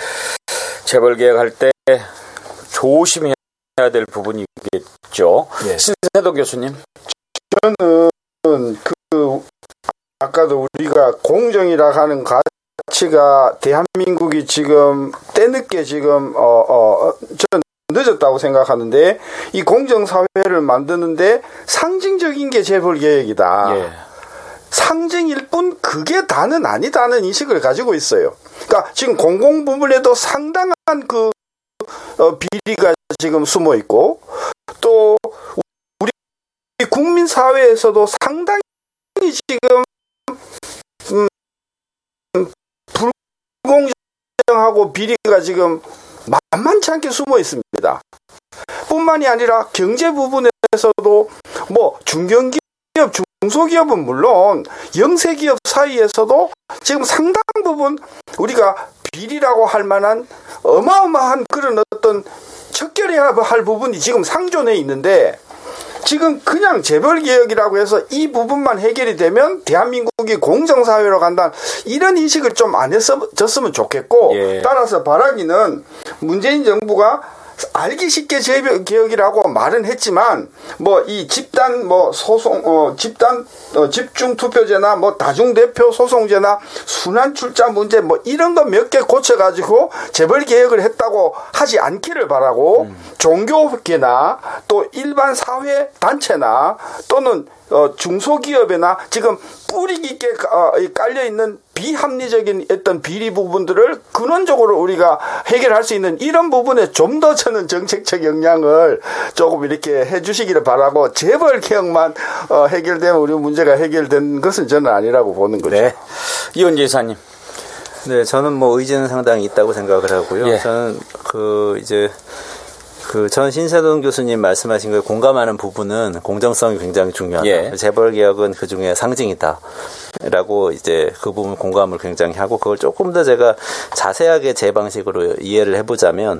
재벌 개혁할 때 조심해야 될 부분이겠죠. 예. 신세도 교수님. 저는 우리가 공정이라 하는 가치가 대한민국이 지금 때늦게 지금 저는 늦었다고 생각하는데 이 공정사회를 만드는데 상징적인 게 재벌개혁이다. 예. 상징일 뿐 그게 다는 아니다는 인식을 가지고 있어요. 그러니까 지금 공공 부문에도 상당한 그 비리가 지금 숨어 있고 또 우리 국민 사회에서도 상당히 지금 불공정하고 비리가 지금 만만치 않게 숨어 있습니다. 뿐만이 아니라 경제 부분에서도 뭐 중견기업, 중소기업은 물론 영세기업 사이에서도 지금 상당 부분 우리가 비리라고 할 만한 어마어마한 그런 어떤 척결해야 할 부분이 지금 상존해 있는데 지금 그냥 재벌개혁이라고 해서 이 부분만 해결이 되면 대한민국이 공정사회로 간다 이런 인식을 좀 안 했었으면 좋겠고 예. 따라서 바라기는 문재인 정부가 알기 쉽게 재벌개혁이라고 말은 했지만 뭐 이 집단 뭐 소송 집단 집중 투표제나 뭐 다중대표 소송제나 순환 출자 문제 뭐 이런 거 몇 개 고쳐 가지고 재벌개혁을 했다고 하지 않기를 바라고 종교계나 또 일반 사회 단체나 또는 중소기업이나 지금 뿌리 깊게 깔려 있는 비합리적인 어떤 비리 부분들을 근원적으로 우리가 해결할 수 있는 이런 부분에 좀 더 저는 정책적 역량을 조금 이렇게 해주시기를 바라고 재벌 개혁만 해결되면 우리 문제가 해결된 것은 저는 아니라고 보는 거죠. 네. 이원재 이사님. 네, 저는 뭐 의지는 상당히 있다고 생각을 하고요. 예. 저는 전 신세동 교수님 말씀하신 거에 공감하는 부분은 공정성이 굉장히 중요하다. 예. 재벌개혁은 그 중에 상징이다. 라고 이제 그 부분 공감을 굉장히 하고 그걸 조금 더 제가 자세하게 제 방식으로 이해를 해보자면,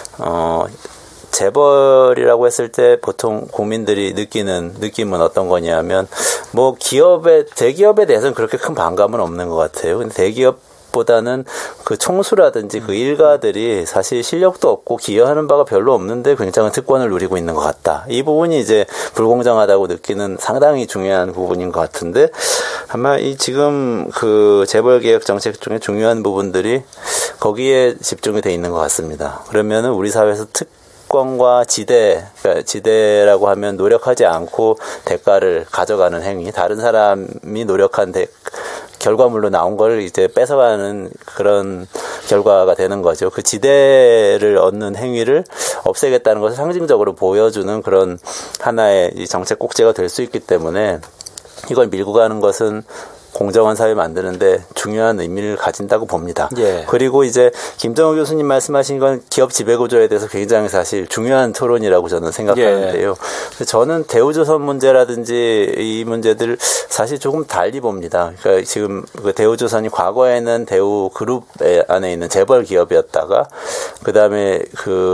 재벌이라고 했을 때 보통 국민들이 느끼는 느낌은 어떤 거냐면, 뭐 대기업에 대해서는 그렇게 큰 반감은 없는 것 같아요. 근데 대기업보다는 그 총수라든지 그 일가들이 사실 실력도 없고 기여하는 바가 별로 없는데 굉장한 특권을 누리고 있는 것 같다. 이 부분이 이제 불공정하다고 느끼는 상당히 중요한 부분인 것 같은데 아마 이 지금 그 재벌개혁 정책 중에 중요한 부분들이 거기에 집중이 돼 있는 것 같습니다. 그러면은 우리 사회에서 특권과 그러니까 지대라고 하면 노력하지 않고 대가를 가져가는 행위, 다른 사람이 노력한 결과물로 나온 걸 이제 뺏어가는 그런 결과가 되는 거죠. 그 지대를 얻는 행위를 없애겠다는 것을 상징적으로 보여주는 그런 하나의 이 정책 꼭지가 될 수 있기 때문에 이걸 밀고 가는 것은 공정한 사회 만드는데 중요한 의미를 가진다고 봅니다. 예. 그리고 이제 김정우 교수님 말씀하신 건 기업 지배구조에 대해서 굉장히 사실 중요한 토론이라고 저는 생각하는데요. 예. 저는 대우조선 문제라든지 이 문제들 사실 조금 달리 봅니다. 그러니까 지금 그 대우조선이 과거에는 대우그룹 안에 있는 재벌 기업이었다가 그다음에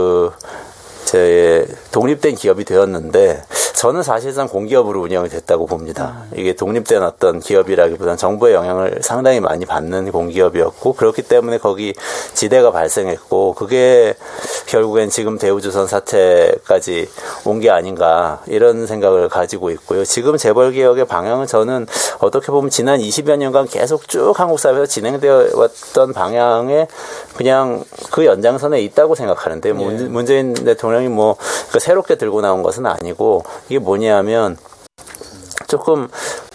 독립된 기업이 되었는데 저는 사실상 공기업으로 운영이 됐다고 봅니다. 이게 독립된 어떤 기업이라기보다는 정부의 영향을 상당히 많이 받는 공기업이었고 그렇기 때문에 거기 지대가 발생했고 그게 결국엔 지금 대우조선 사태까지 온 게 아닌가 이런 생각을 가지고 있고요. 지금 재벌개혁의 방향은 저는 어떻게 보면 지난 20여 년간 계속 쭉 한국 사회에서 진행되어 왔던 방향에 그냥 그 연장선에 있다고 생각하는데 문재인 대통령이 새롭게 들고 나온 것은 아니고 이게 뭐냐면 조금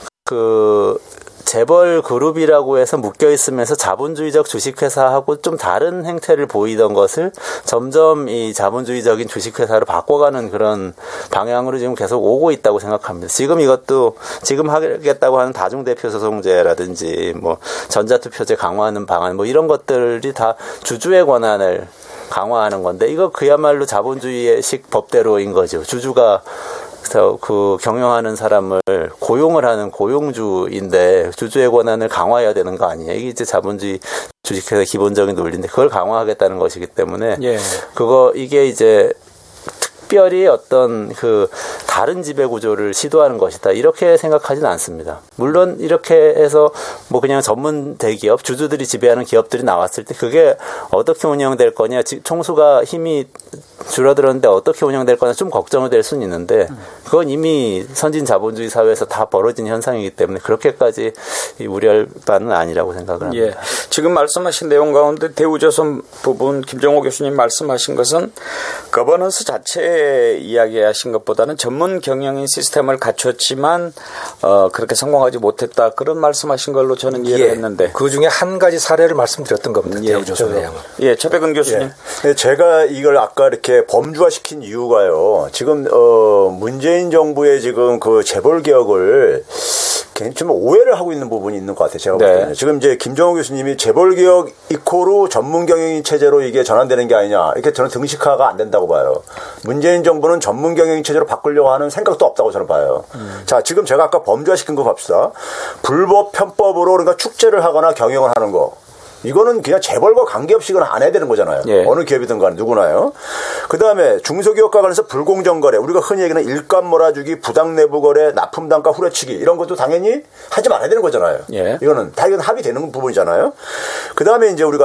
재벌 그룹이라고 해서 묶여 있으면서 자본주의적 주식회사하고 좀 다른 행태를 보이던 것을 점점 이 자본주의적인 주식회사로 바꿔가는 그런 방향으로 지금 계속 오고 있다고 생각합니다. 지금 하겠다고 하는 다중대표 소송제라든지 전자투표제 강화하는 방안 이런 것들이 다 주주의 권한을 강화하는 건데 이거 그야말로 자본주의식 법대로인 거죠. 주주가 경영하는 사람을 고용을 하는 고용주인데 주주의 권한을 강화해야 되는 거 아니냐. 이게 이제 자본주의 주식회사의 기본적인 논리인데 그걸 강화하겠다는 것이기 때문에 이게 이제 특별히 어떤 다른 지배 구조를 시도하는 것이다. 이렇게 생각하지는 않습니다. 물론 이렇게 해서 그냥 전문 대기업, 주주들이 지배하는 기업들이 나왔을 때 그게 어떻게 운영될 거냐. 총수가 힘이 줄어들었는데 어떻게 운영될 거나 좀 걱정이 될 수는 있는데 그건 이미 선진 자본주의 사회에서 다 벌어진 현상이기 때문에 그렇게까지 우려할 바는 아니라고 생각을 합니다. 예. 지금 말씀하신 내용 가운데 대우조선 부분 김정호 교수님 말씀하신 것은 거버넌스 자체에 이야기하신 것보다는 전문 경영인 시스템을 갖췄지만 그렇게 성공하지 못했다 그런 말씀하신 걸로 저는 이해를 했는데 그 중에 한 가지 사례를 말씀드렸던 겁니다. 대우조선 내용은. 예, 최백은 교수님. 예. 제가 이걸 아까 이렇게 범주화시킨 이유가요. 지금 문재인 정부의 지금 그 재벌 개혁을 좀 오해를 하고 있는 부분이 있는 것 같아요. 제가 볼 때는. 지금 이제 김정호 교수님이 재벌 개혁 이코로 전문 경영인 체제로 이게 전환되는 게 아니냐. 이렇게 저는 등식화가 안 된다고 봐요. 문재인 정부는 전문 경영인 체제로 바꾸려고 하는 생각도 없다고 저는 봐요. 자, 지금 제가 아까 범주화시킨 거 봅시다. 불법 편법으로 그러니까 축제를 하거나 경영을 하는 거. 이거는 그냥 재벌과 관계없이 이건 안 해야 되는 거잖아요. 예. 어느 기업이든 간에 누구나요. 그다음에 중소기업과 관해서 불공정 거래, 우리가 흔히 얘기하는 일감 몰아주기, 부당 내부 거래, 납품 단가 후려치기 이런 것도 당연히 하지 말아야 되는 거잖아요. 예. 이건 합의되는 부분이잖아요. 그다음에 이제 우리가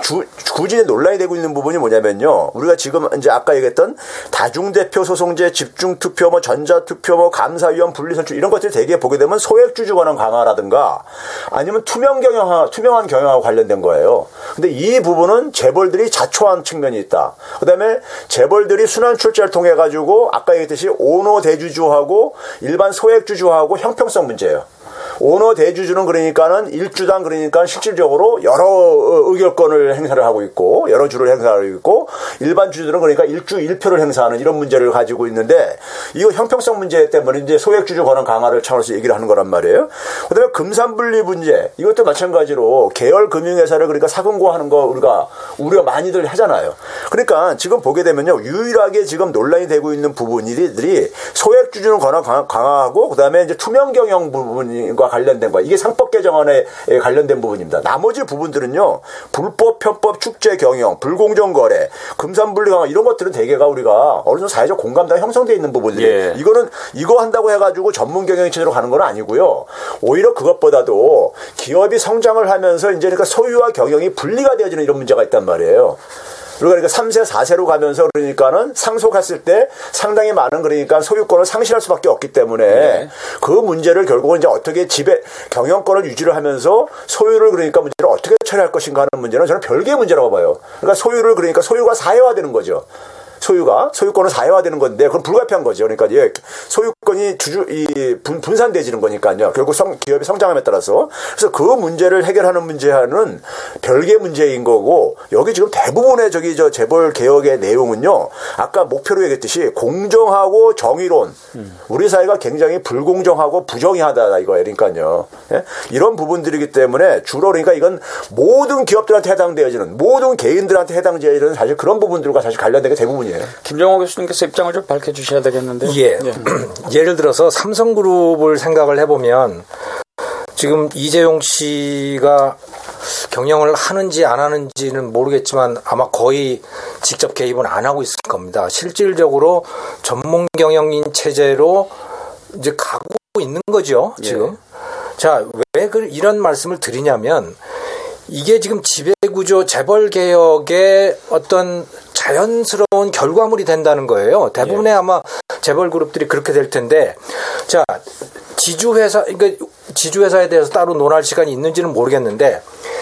굳이 논란이 되고 있는 부분이 뭐냐면요. 우리가 지금 이제 아까 얘기했던 다중대표 소송제, 집중투표, 뭐 전자투표, 감사위원 분리선출 이런 것들이 대개 보게 되면 소액주주 권한 강화라든가 아니면 투명한 경영하고 관련된 거예요. 근데 이 부분은 재벌들이 자초한 측면이 있다. 그다음에 재벌들이 순환 출자를 통해 가지고 아까 얘기했듯이 오너 대주주하고 일반 소액주주하고 형평성 문제예요. 오너 대주주는 그러니까는 일주당 그러니까 실질적으로 여러 의결권을 행사를 하고 있고 여러 주를 행사하고 있고 일반 주주들은 그러니까 일주 1표를 행사하는 이런 문제를 가지고 있는데 이거 형평성 문제 때문에 이제 소액주주 권한 강화를 차원에서 얘기를 하는 거란 말이에요. 그다음에 금산분리 문제 이것도 마찬가지로 계열 금융회사를 그러니까 사금고하는 거 우리가 우려 많이들 하잖아요. 그러니까 지금 보게 되면요 유일하게 지금 논란이 되고 있는 부분들이 소액주주는 권한 강화하고 그다음에 이제 투명 경영 부분과 관련된 거 이게 상법 개정안에 관련된 부분입니다. 나머지 부분들은요 불법 편법 축제 경영 불공정 거래 금산분리 강화 이런 것들은 대개가 우리가 어느 정도 사회적 공감대가 형성되어 있는 부분들이 예. 이거는 이거 한다고 해가지고 전문 경영 체제로 가는 건 아니고요. 오히려 그것보다도 기업이 성장을 하면서 이제 그러니까 소유와 경영이 분리가 되어지는 이런 문제가 있단 말이에요. 그러니까 3세, 4세로 가면서 그러니까는 상속했을 때 상당히 많은 그러니까 소유권을 상실할 수밖에 없기 때문에 네. 그 문제를 결국은 이제 어떻게 지배, 경영권을 유지를 하면서 소유를 그러니까 문제를 어떻게 처리할 것인가 하는 문제는 저는 별개의 문제라고 봐요. 그러니까 소유를 그러니까 소유가 사회화되는 거죠. 소유권은 사회화되는 건데 그건 불가피한 거죠. 그러니까 예, 소유권이 분산되지는 거니까요. 결국 기업의 성장함에 따라서 그래서 그 문제를 해결하는 문제는 별개의 문제인 거고 여기 지금 대부분의 재벌 개혁의 내용은요. 아까 목표로 얘기했듯이 공정하고 정의로운 우리 사회가 굉장히 불공정하고 부정의하다 이거예요. 그러니까요. 예? 이런 부분들이기 때문에 주로 그러니까 이건 모든 기업들한테 해당되어지는 모든 개인들한테 해당되어지는 사실 그런 부분들과 사실 관련된 게 대부분이에요. 김정호 교수님께서 입장을 좀 밝혀주셔야 되겠는데요. 예. 예를 들어서 삼성그룹을 생각을 해보면 지금 이재용 씨가 경영을 하는지 안 하는지는 모르겠지만 아마 거의 직접 개입은 안 하고 있을 겁니다. 실질적으로 전문 경영인 체제로 이제 가고 있는 거죠. 지금. 예. 자, 왜 이런 말씀을 드리냐면 이게 지금 지배구조 재벌 개혁의 어떤 자연스러운 결과물이 된다는 거예요. 대부분의 예. 아마 재벌 그룹들이 그렇게 될 텐데, 자 그러니까 지주회사에 대해서 따로 논할 시간이 있는지는 모르겠는데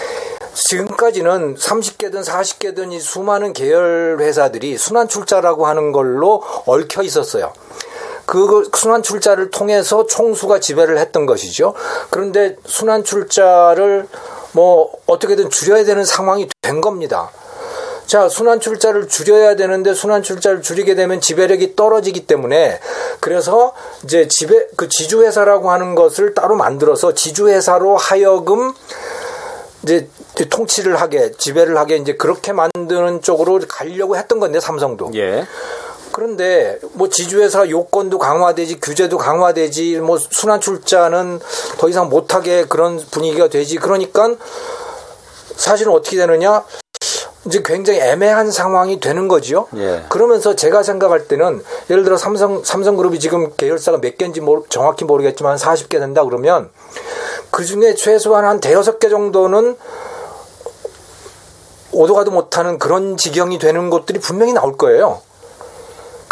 지금까지는 30개든 40개든 이 수많은 계열 회사들이 순환출자라고 하는 걸로 얽혀 있었어요. 그 순환출자를 통해서 총수가 지배를 했던 것이죠. 그런데 순환출자를 뭐 어떻게든 줄여야 되는 상황이 된 겁니다. 자, 순환출자를 줄여야 되는데 순환출자를 줄이게 되면 지배력이 떨어지기 때문에 그래서 이제 지주회사라고 하는 것을 따로 만들어서 지주회사로 하여금 이제 통치를 하게 지배를 하게 이제 그렇게 만드는 쪽으로 가려고 했던 건데 삼성도. 예. 그런데 뭐 지주회사 요건도 강화되지 규제도 강화되지 뭐 순환출자는 더 이상 못하게 그런 분위기가 되지 그러니까 사실은 어떻게 되느냐 이제 굉장히 애매한 상황이 되는 거죠. 예. 그러면서 제가 생각할 때는 예를 들어 삼성그룹이 지금 계열사가 몇 개인지 정확히 모르겠지만 40개 된다 그러면 그중에 최소한 한 5-6개 정도는 오도 가도 못하는 그런 지경이 되는 것들이 분명히 나올 거예요.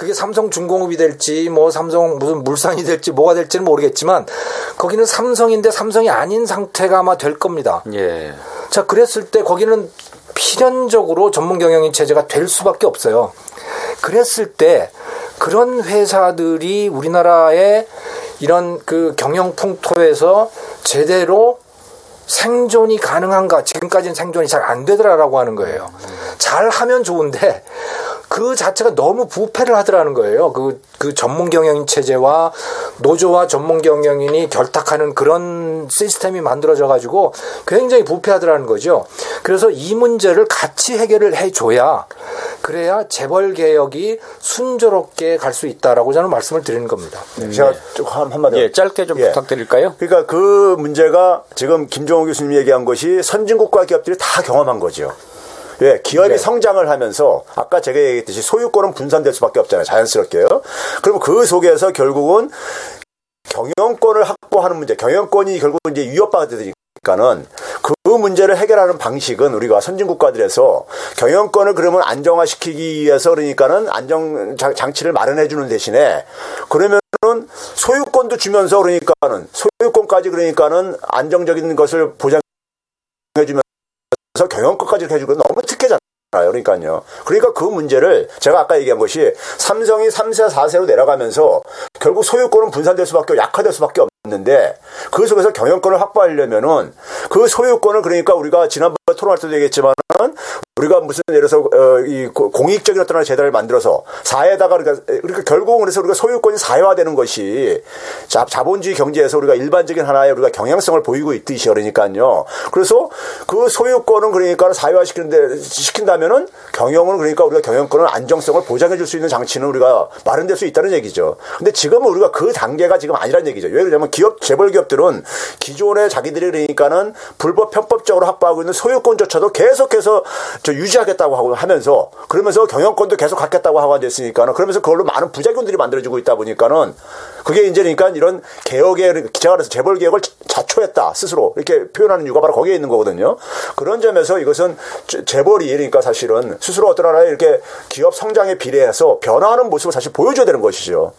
그게 삼성중공업이 될지 뭐 삼성 무슨 물산이 될지 뭐가 될지는 모르겠지만 거기는 삼성인데 삼성이 아닌 상태가 아마 될 겁니다. 예. 자, 그랬을 때 거기는 필연적으로 전문 경영인 체제가 될 수밖에 없어요. 그랬을 때 그런 회사들이 우리나라의 이런 그 경영 풍토에서 제대로 생존이 가능한가? 지금까지는 생존이 잘 안 되더라라고 하는 거예요. 잘 하면 좋은데 그 자체가 너무 부패를 하더라는 거예요. 그 전문 경영인 체제와 노조와 전문 경영인이 결탁하는 그런 시스템이 만들어져 가지고 굉장히 부패하더라는 거죠. 그래서 이 문제를 같이 해결을 해줘야 그래야 재벌 개혁이 순조롭게 갈 수 있다라고 저는 말씀을 드리는 겁니다. 제가 한마디 예, 짧게 좀 부탁드릴까요? 그러니까 그 문제가 지금 김종호 교수님이 얘기한 것이 선진국가 기업들이 다 경험한 거죠. 예, 기업이 성장을 하면서 아까 제가 얘기했듯이 소유권은 분산될 수밖에 없잖아요. 자연스럽게요. 그럼 그 속에서 결국은 경영권을 확보하는 문제, 경영권이 결국 이제 위협받으니까는 그 문제를 해결하는 방식은 우리가 선진국가들에서 경영권을 그러면 안정화시키기 위해서 그러니까는 안정 장치를 마련해 주는 대신에 그러면은 소유권도 주면서 그러니까는 소유권까지 그러니까는 안정적인 것을 보장해 주면서 경영권까지 해주고 너무 특혜잖아요. 그러니까요. 그러니까 그 문제를 제가 아까 얘기한 것이 삼성이 3세, 4세로 내려가면서 결국 소유권은 분산될 수밖에 약화될 수밖에 없는데 그 속에서 경영권을 확보하려면은 그 소유권을 그러니까 우리가 지난번에 토론할 때도 얘기했지만은 우리가 무슨 예를 들어서 이 공익적인 어떤 제도를 만들어서 사회에다가 그러니까 결국은 그래서 우리가 소유권이 사회화되는 것이 자본주의 경제에서 우리가 일반적인 하나의 우리가 경향성을 보이고 있듯이 그러니까요. 그래서 그 소유권은 그러니까 시킨다면은 경영은 그러니까 우리가 경영권은 안정성을 보장해 줄 수 있는 장치는 우리가 마련될 수 있다는 얘기죠. 근데 지금은 우리가 그 단계가 지금 아니라는 얘기죠. 왜 그러냐면 재벌 기업들은 기존에 자기들이 그러니까는 불법 편법적으로 확보하고 있는 소유권조차도 계속해서 유지하겠다고 하면서 그러면서 경영권도 계속 갖겠다고 하고 됐으니까는 그러면서 그걸로 많은 부작용들이 만들어지고 있다 보니까는 그게 이제 그러니까 이런 개혁의 기자가 그래서 재벌 개혁을 자초했다 스스로 이렇게 표현하는 이유가 바로 거기에 있는 거거든요. 그런 점에서 이것은 재벌이 그러니까 사실은 스스로 어떤 하나의 이렇게 기업 성장에 비례해서 변화하는 모습을 사실 보여줘야 되는 것이죠.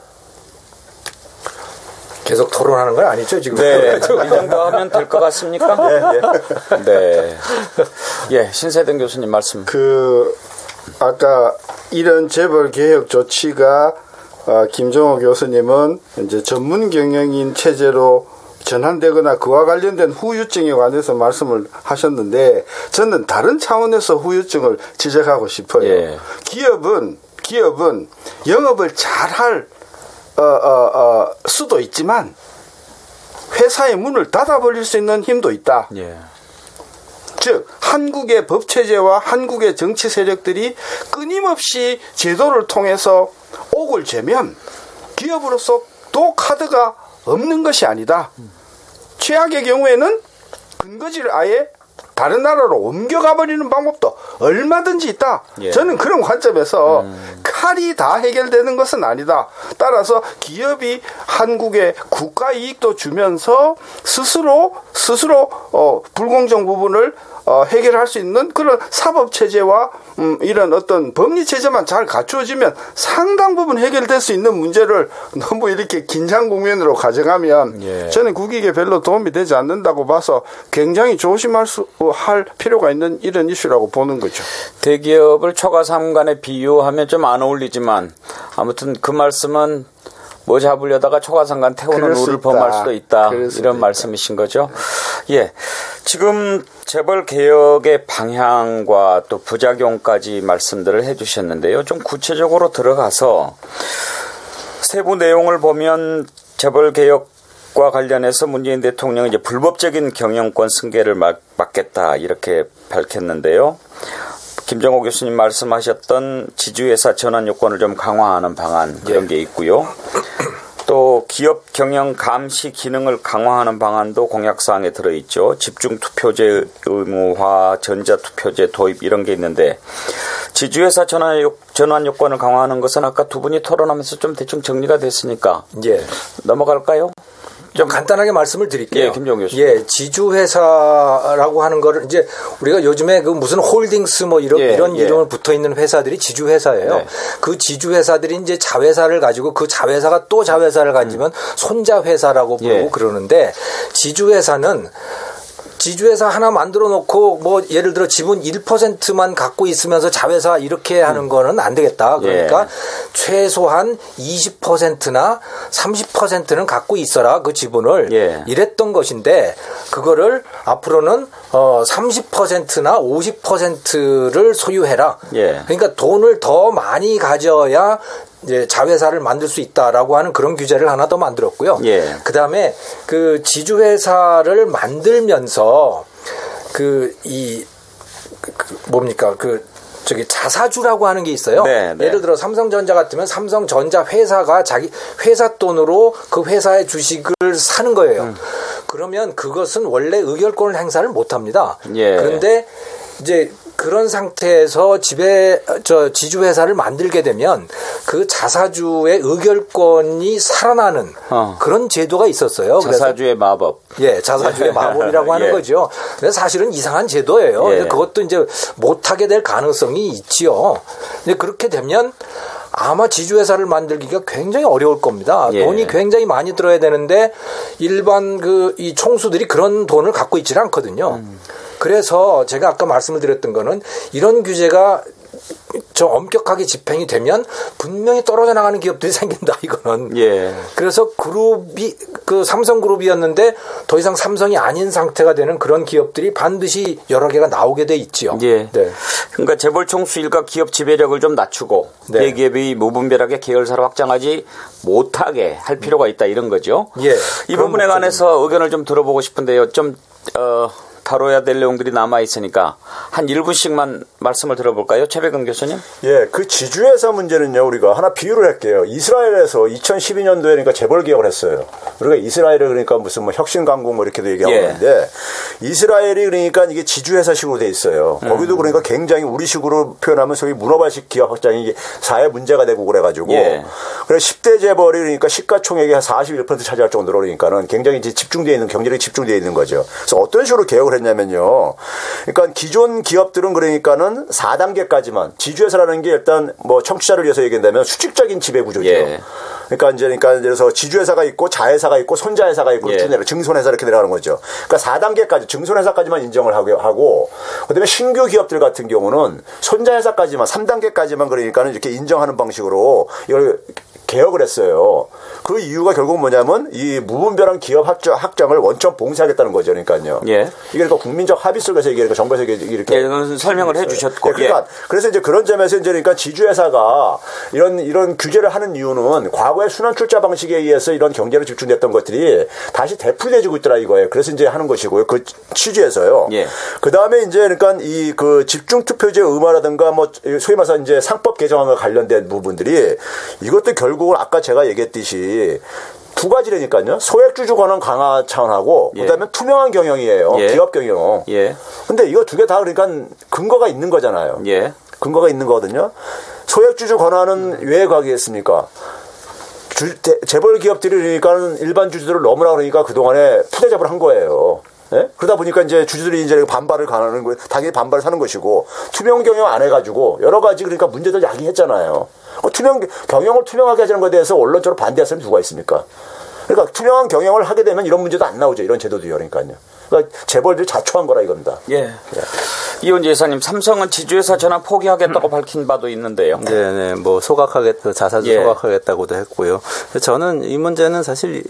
계속 토론하는 건 아니죠 지금? 네, 이 정도 하면 될 것 같습니까? 네. 예, 신세동 교수님 말씀. 아까 이런 재벌 개혁 조치가 김종호 교수님은 이제 전문 경영인 체제로 전환되거나 그와 관련된 후유증에 관해서 말씀을 하셨는데 저는 다른 차원에서 후유증을 지적하고 싶어요. 예. 기업은 영업을 잘할 수도 있지만 회사의 문을 닫아버릴 수 있는 힘도 있다. 예. 즉 한국의 법체제와 한국의 정치 세력들이 끊임없이 제도를 통해서 옥을 재면 기업으로서 또 카드가 없는 것이 아니다. 최악의 경우에는 근거지를 아예 다른 나라로 옮겨가버리는 방법도 얼마든지 있다. 예. 저는 그런 관점에서 칼이 다 해결되는 것은 아니다. 따라서 기업이 한국에 국가 이익도 주면서 스스로 불공정 부분을 해결할 수 있는 그런 사법체제와 이런 어떤 법리체제만 잘 갖추어지면 상당 부분 해결될 수 있는 문제를 너무 이렇게 긴장 국면으로 가져가면 저는 국익에 별로 도움이 되지 않는다고 봐서 굉장히 조심할 필요가 있는 이런 이슈라고 보는 거죠. 대기업을 초과삼간에 비유하면 좀 안 어울리지만 아무튼 그 말씀은 뭐 잡으려다가 초과삼간 태우는 우를 범할 수도 있다. 이런 말씀이신 거죠. 예. 지금 재벌 개혁의 방향과 또 부작용까지 말씀들을 해주셨는데요. 좀 구체적으로 들어가서 세부 내용을 보면 재벌 개혁과 관련해서 문재인 대통령이 이제 불법적인 경영권 승계를 막겠다 이렇게 밝혔는데요. 김정호 교수님 말씀하셨던 지주회사 전환 요건을 좀 강화하는 방안 그런 게 있고요. 또 기업 경영 감시 기능을 강화하는 방안도 공약사항에 들어있죠. 집중투표제 의무화, 전자투표제 도입 이런 게 있는데 지주회사 전환 요건을 강화하는 것은 아까 두 분이 토론하면서 좀 대충 정리가 됐으니까 넘어갈까요? 좀 간단하게 말씀을 드릴게요. 예, 김종 교수님. 예, 지주회사라고 하는 거를 이제 우리가 요즘에 그 무슨 홀딩스 뭐 이런 이름을 붙어 있는 회사들이 지주회사예요. 네. 그 지주회사들이 이제 자회사를 가지고 그 자회사가 또 자회사를 가지면 손자회사라고 부르고 그러는데 지주회사는 지주회사 하나 만들어 놓고 뭐 예를 들어 지분 1%만 갖고 있으면서 자회사 이렇게 하는 거는 안 되겠다. 그러니까 최소한 20%나 30%는 갖고 있어라 그 지분을 이랬던 것인데 그거를 앞으로는 30%나 50%를 소유해라. 그러니까 돈을 더 많이 가져야 이제 자회사를 만들 수 있다라고 하는 그런 규제를 하나 더 만들었고요. 그다음에 그 지주회사를 만들면서 뭡니까? 저기 자사주라고 하는 게 있어요. 예를 들어 삼성전자 같으면 삼성전자 회사가 자기 회사 돈으로 그 회사의 주식을 사는 거예요. 그러면 그것은 원래 의결권을 행사를 못 합니다. 그런데 이제 그런 상태에서 지주회사를 만들게 되면 그 자사주의 의결권이 살아나는 그런 제도가 있었어요. 자사주의 마법. 예, 자사주의 마법이라고 하는 거죠. 근데 사실은 이상한 제도예요. 그것도 이제 못하게 될 가능성이 있지요. 근데 그렇게 되면 아마 지주회사를 만들기가 굉장히 어려울 겁니다. 돈이 굉장히 많이 들어야 되는데 일반 이 총수들이 그런 돈을 갖고 있지는 않거든요. 그래서 제가 아까 말씀을 드렸던 거는 이런 규제가 엄격하게 집행이 되면 분명히 떨어져 나가는 기업들이 생긴다 이거는. 그래서 그룹이 삼성그룹이었는데 더 이상 삼성이 아닌 상태가 되는 그런 기업들이 반드시 여러 개가 나오게 돼 있지요. 그러니까 재벌 총수 일가 기업 지배력을 좀 낮추고 대기업이 무분별하게 계열사로 확장하지 못하게 할 필요가 있다 이런 거죠. 이 부분에 관해서 의견을 좀 들어보고 싶은데요. 좀 다뤄야 될 내용들이 남아있으니까 한 1분씩만 말씀을 들어볼까요? 최백은 교수님? 그 지주회사 문제는요, 우리가 하나 비유를 할게요. 이스라엘에서 2012년도에 그러니까 재벌 개혁을 했어요. 우리가 이스라엘을 그러니까 무슨 뭐 혁신강국 뭐 이렇게도 얘기하고 있는데 이스라엘이 그러니까 이게 지주회사식으로 돼 있어요. 거기도 그러니까 굉장히 우리식으로 표현하면 소위 문어발식 기업 확장이 사회 문제가 되고 그래가지고 그래서 10대 재벌이 그러니까 시가총액의 한 41% 차지할 정도로 그러니까는 굉장히 이제 집중되어 있는 경제력이 집중되어 있는 거죠. 그래서 어떤 식으로 개혁을 했냐면요. 그러니까 기존 기업들은 그러니까는 4단계까지만 지주회사라는 게 일단 뭐 청취자를 위해서 얘기한다면 수직적인 지배 구조죠. 그러니까 그래서 지주회사가 있고 자회사가 있고 손자회사가 있고 증손회사 이렇게 내려가는 거죠. 그러니까 4단계까지 증손회사까지만 인정을 하고 그다음에 신규 기업들 같은 경우는 손자회사까지만 3단계까지만 그러니까는 이렇게 인정하는 방식으로 이걸 개혁을 했어요. 그 이유가 결국 뭐냐면 이 무분별한 기업 확장을 원천 봉쇄하겠다는 거죠. 그러니까요. 이게 그러니까 국민적 합의 속에서 이게 그러니까 정부에서 이렇게 설명을 해주셨고. 그러니까 그래서 이제 그런 점에서 이제 그러니까 지주회사가 이런 규제를 하는 이유는 과거의 순환 출자 방식에 의해서 이런 경제로 집중됐던 것들이 다시 되풀이해지고 있더라 이거예요. 그래서 이제 하는 것이고요. 그 취지에서요. 그 다음에 이제 그러니까 이 그 집중 투표제 의무화라든가 뭐 소위 말해서 이제 상법 개정안과 관련된 부분들이 이것도 결국은 아까 제가 얘기했듯이 두 가지라니까요. 소액주주 권한 강화 차원하고 그다음에 투명한 경영이에요. 기업 경영. 근데 이거 두 개 다 그러니까 근거가 있는 거잖아요. 근거가 있는 거거든요. 소액주주 권한은 왜 가겠습니까? 재벌 기업들이 그러니까 일반 주주들을 넘으라 그러니까 그동안에 푸대접을 한 거예요. 그러다 보니까 이제 주주들이 이제 반발을 가하는 거예요. 당연히 반발을 하는 것이고 투명 경영 안 해가지고 여러 가지 그러니까 문제들 야기했잖아요. 경영을 투명하게 하자는 것에 대해서 언론적으로 반대할 사람이 누가 있습니까? 그러니까 투명한 경영을 하게 되면 이런 문제도 안 나오죠. 이런 제도도요. 그러니까요. 그러니까 재벌들이 자초한 거라 이겁니다. 이원재 이사님, 삼성은 지주회사 전환 포기하겠다고 밝힌 바도 있는데요. 뭐 자사주 소각하겠다고도 했고요. 저는 이 문제는 사실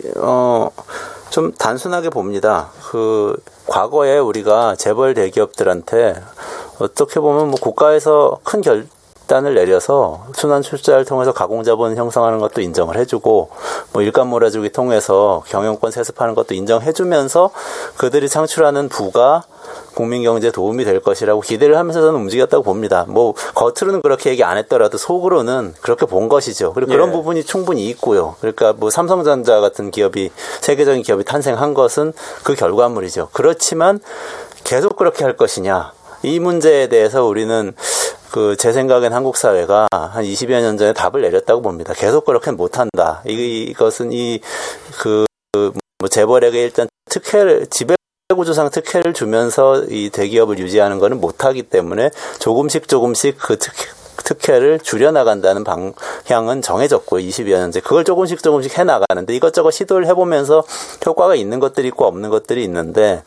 좀 단순하게 봅니다. 과거에 우리가 재벌 대기업들한테 어떻게 보면 뭐 국가에서 큰 결단을 내려서 순환 출자를 통해서 가공자본 형성하는 것도 인정을 해주고 뭐 일감 몰아주기 통해서 경영권 세습하는 것도 인정해주면서 그들이 창출하는 부가 국민 경제에 도움이 될 것이라고 기대를 하면서 저는 움직였다고 봅니다. 뭐 겉으로는 그렇게 얘기 안 했더라도 속으로는 그렇게 본 것이죠. 그리고 그런 부분이 충분히 있고요. 그러니까 뭐 삼성전자 같은 기업이 세계적인 기업이 탄생한 것은 그 결과물이죠. 그렇지만 계속 그렇게 할 것이냐 이 문제에 대해서 우리는 제 생각엔 한국 사회가 한 20여 년 전에 답을 내렸다고 봅니다. 계속 그렇게 못한다. 이것은 뭐 재벌에게 일단 특혜를 지배구조상 특혜를 주면서 이 대기업을 유지하는 것은 못하기 때문에 조금씩 그 특혜를 줄여나간다는 방향은 정해졌고 20여 년째 그걸 조금씩 해나가는데 이것저것 시도를 해보면서 효과가 있는 것들이 있고 없는 것들이 있는데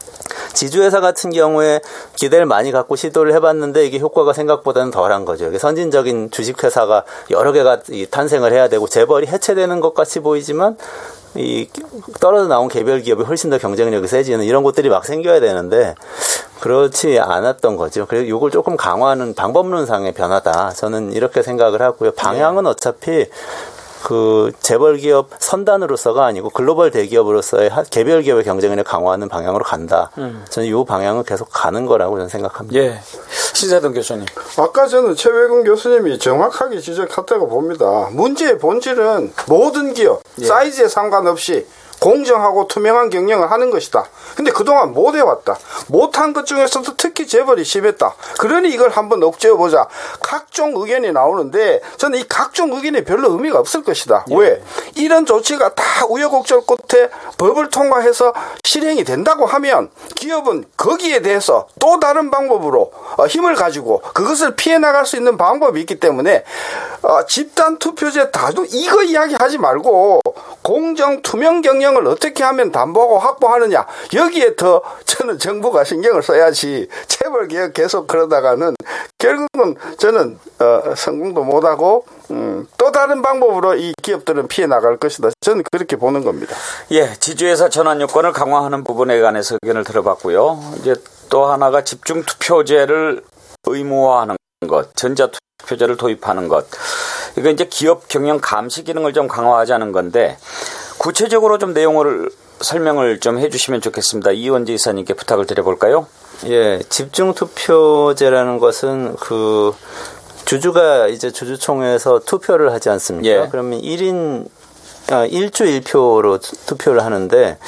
지주회사 같은 경우에 기대를 많이 갖고 시도를 해봤는데 이게 효과가 생각보다는 덜한 거죠. 선진적인 주식회사가 여러 개가 탄생을 해야 되고 재벌이 해체되는 것 같이 보이지만 이 떨어져 나온 개별 기업이 훨씬 더 경쟁력이 세지는 이런 것들이 막 생겨야 되는데 그렇지 않았던 거죠. 그래서 이걸 조금 강화하는 방법론상의 변화다. 저는 이렇게 생각을 하고요. 방향은 어차피 그 재벌 기업 선단으로서가 아니고 글로벌 대기업으로서의 개별 기업의 경쟁력을 강화하는 방향으로 간다. 저는 이 방향은 계속 가는 거라고 저는 생각합니다. 예. 신사동 교수님. 아까 저는 최백운 교수님이 정확하게 지적했다고 봅니다. 문제의 본질은 모든 기업, 사이즈에 상관없이 공정하고 투명한 경영을 하는 것이다. 근데 그동안 못 해왔다. 못한 것 중에서도 특히 재벌이 심했다. 그러니 이걸 한번 억제해보자. 각종 의견이 나오는데 저는 이 각종 의견이 별로 의미가 없을 것이다. 왜? 이런 조치가 다 우여곡절 끝에 법을 통과해서 실행이 된다고 하면 기업은 거기에 대해서 또 다른 방법으로 힘을 가지고 그것을 피해 나갈 수 있는 방법이 있기 때문에 집단 투표제 다도 이거 이야기하지 말고 공정 투명 경영을 어떻게 하면 담보하고 확보하느냐 여기에 더 저는 정부가 신경을 써야지 재벌 개혁 계속 그러다가는 결국은 저는 성공도 못하고 또 다른 방법으로 이 기업들은 피해 나갈 것이다. 저는 그렇게 보는 겁니다. 예, 지주회사 전환 요건을 강화하는 부분에 관해서 의견을 들어봤고요. 이제 또 하나가 집중 투표제를 의무화하는 것, 전자투표제를 도입하는 것. 이거 이제 기업 경영 감시 기능을 좀 강화하자는 건데 구체적으로 좀 내용을 설명을 좀 해주시면 좋겠습니다. 이원재 이사님께 부탁을 드려볼까요? 예, 집중 투표제라는 것은 그 주주가 이제 주주총회에서 투표를 하지 않습니까? 예. 그러면 1주 1표로 투표를 하는데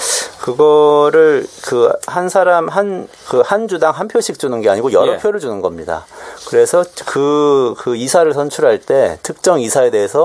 그거를 그 한 사람 한 주당 한 표씩 주는 게 아니고 여러 표를 주는 겁니다. 그래서 그 이사를 선출할 때 특정 이사에 대해서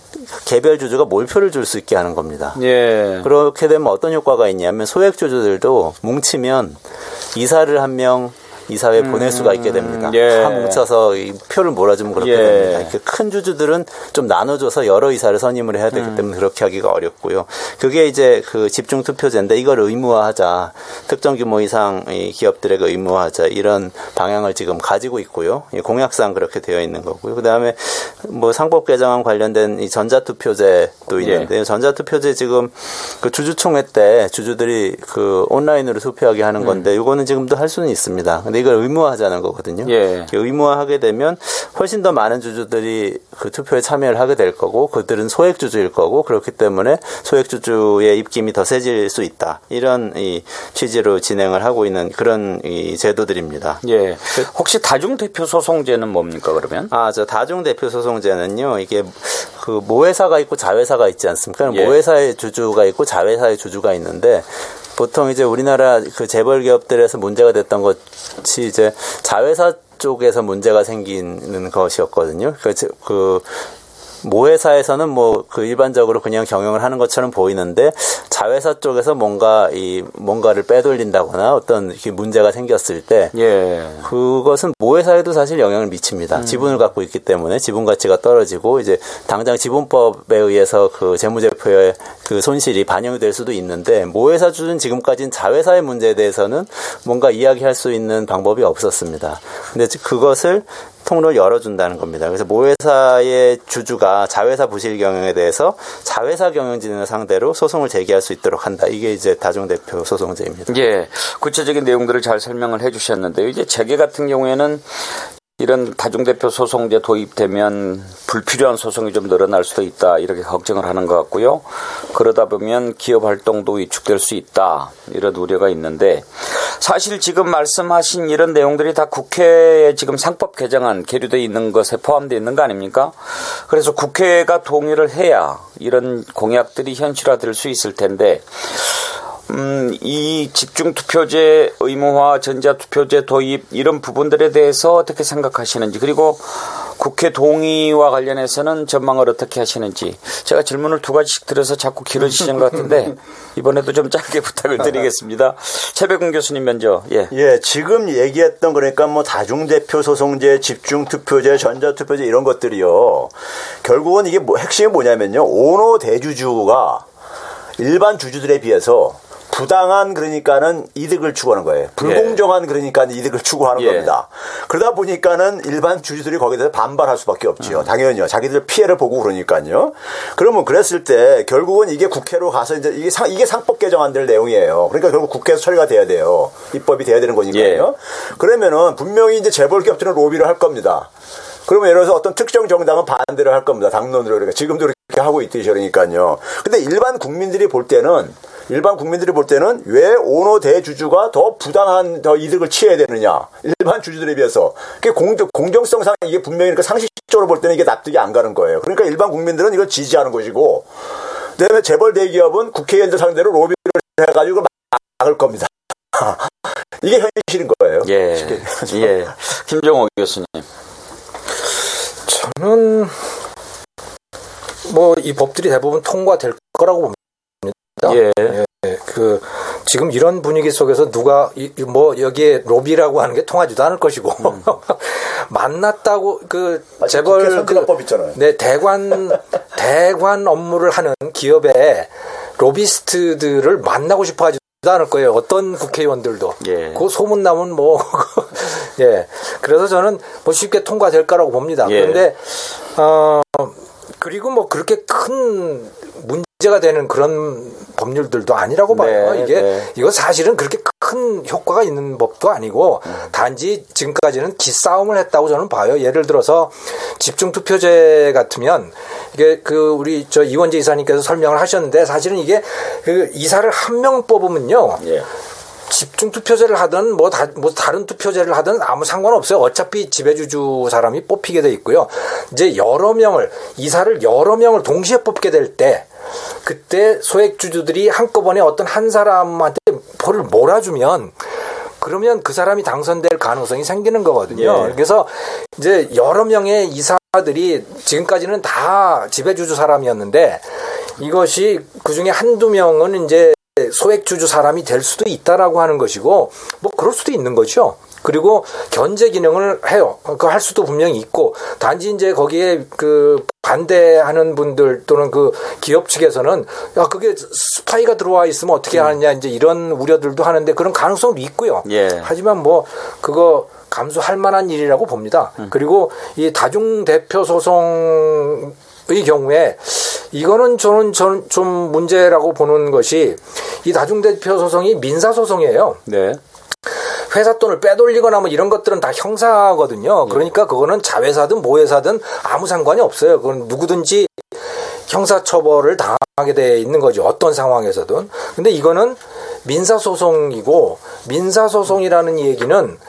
개별 주주가 몰표를 줄 수 있게 하는 겁니다. 예. 그렇게 되면 어떤 효과가 있냐면 소액 주주들도 뭉치면 이사를 한 명 이사회에 보낼 수가 있게 됩니다. 예. 다 뭉쳐서 이 표를 몰아주면 그렇게 됩니다. 이렇게 큰 주주들은 좀 나눠줘서 여러 이사를 선임을 해야 되기 때문에 그렇게 하기가 어렵고요. 그게 이제 그 집중 투표제인데 이걸 의무화하자. 특정 규모 이상 이 기업들에게 의무화하자. 이런 방향을 지금 가지고 있고요. 공약상 그렇게 되어 있는 거고요. 그다음에 뭐 상법 개정안 관련된 이 전자투표제도 있는데요. 전자투표제 지금 그 주주총회 때 주주들이 그 온라인으로 투표하게 하는 건데 이거는 지금도 할 수는 있습니다. 근데 이걸 의무화하자는 거거든요. 예. 의무화하게 되면 훨씬 더 많은 주주들이 그 투표에 참여를 하게 될 거고 그들은 소액 주주일 거고 그렇기 때문에 소액 주주의 입김이 더 세질 수 있다. 이런 이 취지로 진행을 하고 있는 그런 이 제도들입니다. 예. 혹시 다중대표 소송제는 뭡니까 그러면? 저 다중대표 소송제는요. 이게 그 모회사가 있고 자회사가 있지 않습니까? 모회사의 주주가 있고 자회사의 주주가 있는데 보통 이제 우리나라 그 재벌 기업들에서 문제가 됐던 것이 이제 자회사 쪽에서 문제가 생기는 것이었거든요. 그 모회사에서는 뭐 그 일반적으로 그냥 경영을 하는 것처럼 보이는데 자회사 쪽에서 뭔가를 빼돌린다거나 어떤 문제가 생겼을 때 그것은 모회사에도 사실 영향을 미칩니다. 지분을 갖고 있기 때문에 지분 가치가 떨어지고 이제 당장 지분법에 의해서 그 재무제표의 그 손실이 반영이 될 수도 있는데 모회사 주주는 지금까지는 자회사의 문제에 대해서는 뭔가 이야기할 수 있는 방법이 없었습니다. 근데 그것을 통로를 열어준다는 겁니다. 그래서 모회사의 주주가 자회사 부실 경영에 대해서 자회사 경영진을 상대로 소송을 제기할 수 있도록 한다. 이게 이제 다중대표 소송제입니다. 예, 구체적인 내용들을 잘 설명을 해주셨는데요. 이제 재계 같은 경우에는 이런 다중대표 소송제 도입되면 불필요한 소송이 좀 늘어날 수도 있다 이렇게 걱정을 하는 것 같고요. 그러다 보면 기업 활동도 위축될 수 있다 이런 우려가 있는데 사실 지금 말씀하신 이런 내용들이 다 국회에 지금 상법 개정안 계류되어 있는 것에 포함되어 있는 거 아닙니까? 그래서 국회가 동의를 해야 이런 공약들이 현실화될 수 있을 텐데 이 집중투표제 의무화, 전자투표제 도입 이런 부분들에 대해서 어떻게 생각하시는지 그리고 국회 동의와 관련해서는 전망을 어떻게 하시는지 제가 질문을 두 가지씩 드려서 자꾸 길어지시는 것 같은데 이번에도 좀 짧게 부탁을 드리겠습니다. 최백운 교수님 먼저. 예, 지금 얘기했던 그러니까 뭐 다중대표 소송제, 집중투표제, 전자투표제 이런 것들이요. 결국은 이게 핵심이 뭐냐면요. 오노 대주주가 일반 주주들에 비해서 부당한 그러니까는 이득을 추구하는 거예요. 불공정한 그러니까 이득을 추구하는 겁니다. 그러다 보니까는 일반 주주들이 거기에 대해서 반발할 수밖에 없지요. 당연히요. 자기들 피해를 보고 그러니까요. 그러면 그랬을 때 결국은 이게 국회로 가서 이제 이게 상법 개정안 될 내용이에요. 그러니까 결국 국회에서 처리가 돼야 돼요. 입법이 돼야 되는 거니까요. 그러면은 분명히 이제 재벌기업들은 로비를 할 겁니다. 그러면 예를 들어서 어떤 특정 정당은 반대를 할 겁니다. 당론으로. 그러니까 지금도 이렇게 하고 있듯이 그러니까요. 근데 일반 국민들이 볼 때는 왜 오노 대주주가 더 부당한 더 이득을 취해야 되느냐. 일반 주주들에 비해서. 그게 공정성상 이게 분명히 그러니까 상식적으로 볼 때는 이게 납득이 안 가는 거예요. 그러니까 일반 국민들은 이걸 지지하는 것이고, 그다음에 재벌 대기업은 국회의원들 상대로 로비를 해가지고 막을 겁니다. 이게 현실인 거예요. 김정호 교수님. 저는 뭐 이 법들이 대부분 통과될 거라고 봅니다. 지금 이런 분위기 속에서 누가 여기에 로비라고 하는 게 통하지도 않을 것이고 만났다고 재벌 법 있잖아요. 대관 업무를 하는 기업의 로비스트들을 만나고 싶어 하지도 않을 거예요. 어떤 국회의원들도. 그 소문 나면 그래서 저는 쉽게 통과될 거라고 봅니다. 그런데 그리고 그렇게 큰 문제가 되는 그런 법률들도 아니라고 봐요. 이거 사실은 그렇게 큰 효과가 있는 법도 아니고 단지 지금까지는 기싸움을 했다고 저는 봐요. 예를 들어서 집중투표제 같으면 이게 우리 이원재 이사님께서 설명을 하셨는데 사실은 이게 이사를 한 명 뽑으면요. 집중투표제를 하든 다른 투표제를 하든 아무 상관없어요. 어차피 지배주주 사람이 뽑히게 돼 있고요. 이제 이사를 여러 명을 동시에 뽑게 될 때 그때 소액주주들이 한꺼번에 어떤 한 사람한테 표를 몰아주면 그러면 그 사람이 당선될 가능성이 생기는 거거든요. 그래서 이제 여러 명의 이사들이 지금까지는 다 지배주주 사람이었는데 이것이 그중에 한두 명은 이제 소액주주 사람이 될 수도 있다라고 하는 것이고 그럴 수도 있는 거죠. 그리고 견제 기능을 해요. 할 수도 분명히 있고 단지 이제 거기에 반대하는 분들 또는 기업 측에서는 그게 스파이가 들어와 있으면 어떻게 하느냐 이제 이런 우려들도 하는데 그런 가능성도 있고요. 하지만 그거 감수할 만한 일이라고 봅니다. 그리고 이 다중대표 소송의 경우에 이거는 저는 좀 문제라고 보는 것이 이 다중대표 소송이 민사소송이에요. 회사 돈을 빼돌리거나 이런 것들은 다 형사거든요. 그러니까 그거는 자회사든 모회사든 아무 상관이 없어요. 그건 누구든지 형사처벌을 당하게 돼 있는 거죠. 어떤 상황에서든. 근데 이거는 민사소송이고 민사소송이라는 얘기는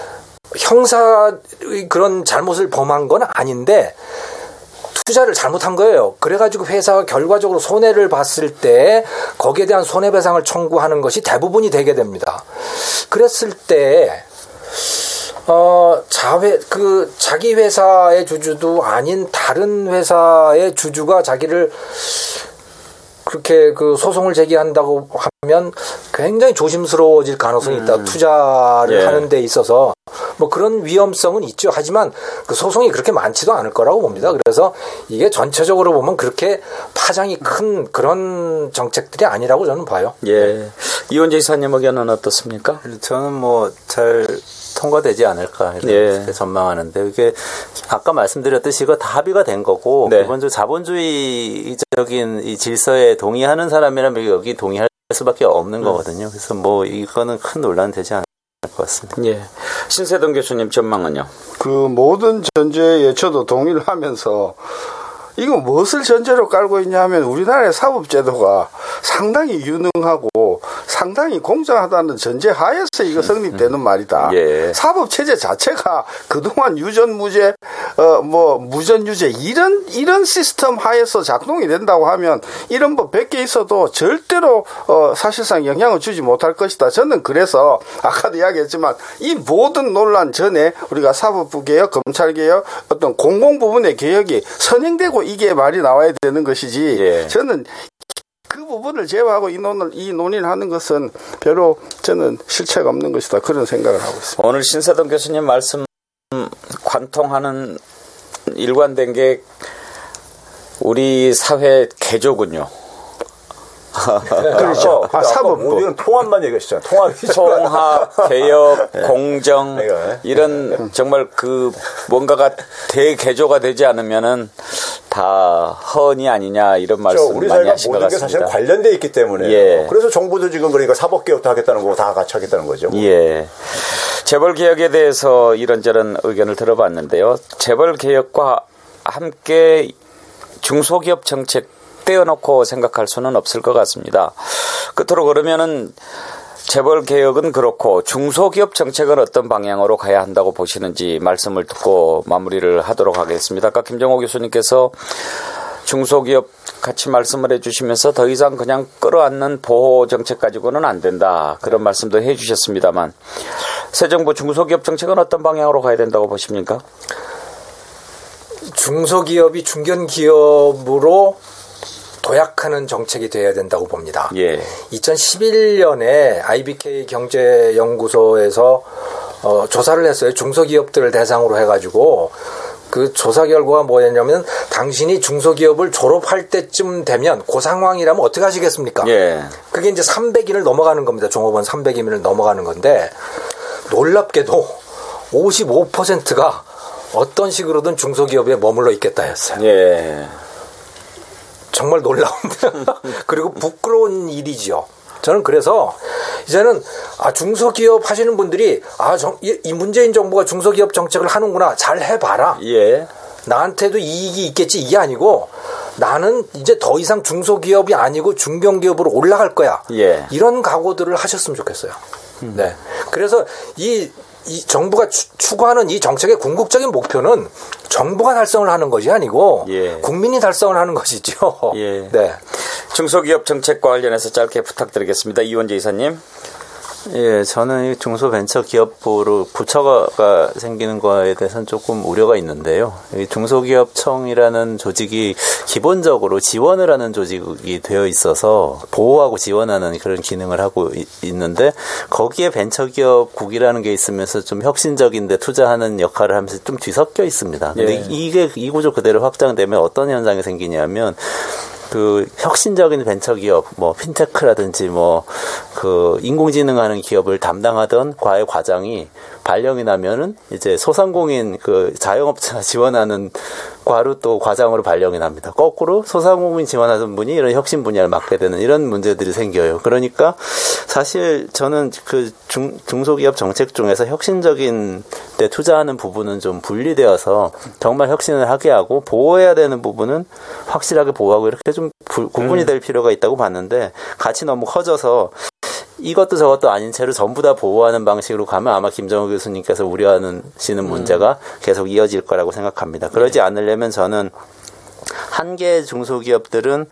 형사의 그런 잘못을 범한 건 아닌데 투자를 잘못한 거예요. 그래가지고 회사가 결과적으로 손해를 봤을 때 거기에 대한 손해배상을 청구하는 것이 대부분이 되게 됩니다. 그랬을 때 자기 회사의 주주도 아닌 다른 회사의 주주가 자기를 그렇게 소송을 제기한다고 하면 굉장히 조심스러워질 가능성이 있다. 투자를 하는 데 있어서 그런 위험성은 있죠. 하지만 소송이 그렇게 많지도 않을 거라고 봅니다. 그래서 이게 전체적으로 보면 그렇게 파장이 큰 그런 정책들이 아니라고 저는 봐요. 이원재 이사님 의견은 어떻습니까? 저는 잘 통과되지 않을까 이렇게 전망하는데 이게 아까 말씀드렸듯이 이거 다 합의가 된 거고 기본적으로 자본주의적인 이 질서에 동의하는 사람이라면 여기 동의할 수밖에 없는 거거든요. 그래서 이거는 큰 논란 되지 않을 것 같습니다. 신세동 교수님 전망은요? 모든 전제에 저도 동의를 하면서 이거 무엇을 전제로 깔고 있냐 하면 우리나라의 사법제도가 상당히 유능하고 상당히 공정하다는 전제 하에서 이거 성립되는 말이다. 예. 사법체제 자체가 그동안 유전무죄, 무전유죄 이런 시스템 하에서 작동이 된다고 하면 이런 법 100개 있어도 절대로 사실상 영향을 주지 못할 것이다. 저는 그래서 아까도 이야기했지만 이 모든 논란 전에 우리가 사법부 개혁, 검찰 개혁, 어떤 공공 부분의 개혁이 선행되고 이게 말이 나와야 되는 것이지. 예. 저는 그 부분을 제외하고 이 논의를 하는 것은 별로 저는 실체가 없는 것이다. 그런 생각을 하고 있습니다. 오늘 신세동 교수님 말씀 관통하는 일관된 게 우리 사회 개조군요. 그렇죠. 사법부. 우리는 통합만 얘기하시잖아요. 통합, 개혁, 공정 이런 정말 그 뭔가가 대개조가 되지 않으면은 다 허언이 아니냐 이런 말씀 우리 많이 사회가 하신 것 모든 게 같습니다. 사실 관련돼 있기 때문에 예. 그래서 정부도 지금 그러니까 사법개혁도 하겠다는 거고 다 같이 하겠다는 거죠. 예. 재벌개혁에 대해서 이런저런 의견을 들어봤는데요. 재벌개혁과 함께 중소기업 정책 떼어놓고 생각할 수는 없을 것 같습니다. 끝으로 그러면은 재벌개혁은 그렇고 중소기업 정책은 어떤 방향으로 가야 한다고 보시는지 말씀을 듣고 마무리를 하도록 하겠습니다. 아까 김정호 교수님께서 중소기업 같이 말씀을 해주시면서 더 이상 그냥 끌어안는 보호 정책 가지고는 안 된다. 그런 말씀도 해주셨습니다만 새 정부 중소기업 정책은 어떤 방향으로 가야 된다고 보십니까? 중소기업이 중견기업으로 도약하는 정책이 돼야 된다고 봅니다. 예. 2011년에 IBK 경제연구소에서 조사를 했어요. 중소기업들을 대상으로 해가지고 그 조사 결과가 뭐였냐면 당신이 중소기업을 졸업할 때쯤 되면 그 상황이라면 어떻게 하시겠습니까? 예. 그게 이제 300인을 넘어가는 겁니다. 종업원 300인을 넘어가는 건데 놀랍게도 55%가 어떤 식으로든 중소기업에 머물러 있겠다 했어요. 예. 정말 놀라운데 그리고 부끄러운 일이죠. 저는 그래서 이제는 중소기업 하시는 분들이 이 문재인 정부가 중소기업 정책을 하는구나 잘 해봐라. 예. 나한테도 이익이 있겠지 이게 아니고 나는 이제 더 이상 중소기업이 아니고 중견기업으로 올라갈 거야. 예. 이런 각오들을 하셨으면 좋겠어요. 네. 그래서 이 정부가 추구하는 이 정책의 궁극적인 목표는 정부가 달성을 하는 것이 아니고 예. 국민이 달성을 하는 것이죠. 예. 네. 중소기업 정책과 관련해서 짧게 부탁드리겠습니다. 이원재 이사님. 예, 저는 이 중소벤처기업부로 부처가 생기는 거에 대해서는 조금 우려가 있는데요. 이 중소기업청이라는 조직이 기본적으로 지원을 하는 조직이 되어 있어서 보호하고 지원하는 그런 기능을 하고 있는데 거기에 벤처기업국이라는 게 있으면서 좀 혁신적인데 투자하는 역할을 하면서 좀 뒤섞여 있습니다. 근데 예. 이 구조 그대로 확장되면 어떤 현상이 생기냐면 그 혁신적인 벤처기업, 핀테크라든지 그 인공지능하는 기업을 담당하던 과외 과장이 발령이 나면은 이제 소상공인 그 자영업자 지원하는 과로 또 과장으로 발령이 납니다. 거꾸로 소상공인 지원하던 분이 이런 혁신 분야를 맡게 되는 이런 문제들이 생겨요. 그러니까 사실 저는 그 중소기업 정책 중에서 혁신적인 데 투자하는 부분은 좀 분리되어서 정말 혁신을 하게 하고 보호해야 되는 부분은 확실하게 보호하고 이렇게 좀 구분이 될 필요가 있다고 봤는데 같이 너무 커져서 이것도 저것도 아닌 채로 전부 다 보호하는 방식으로 가면 아마 김정우 교수님께서 우려하시는 문제가 계속 이어질 거라고 생각합니다. 그러지 않으려면 저는 한 개의 중소기업들은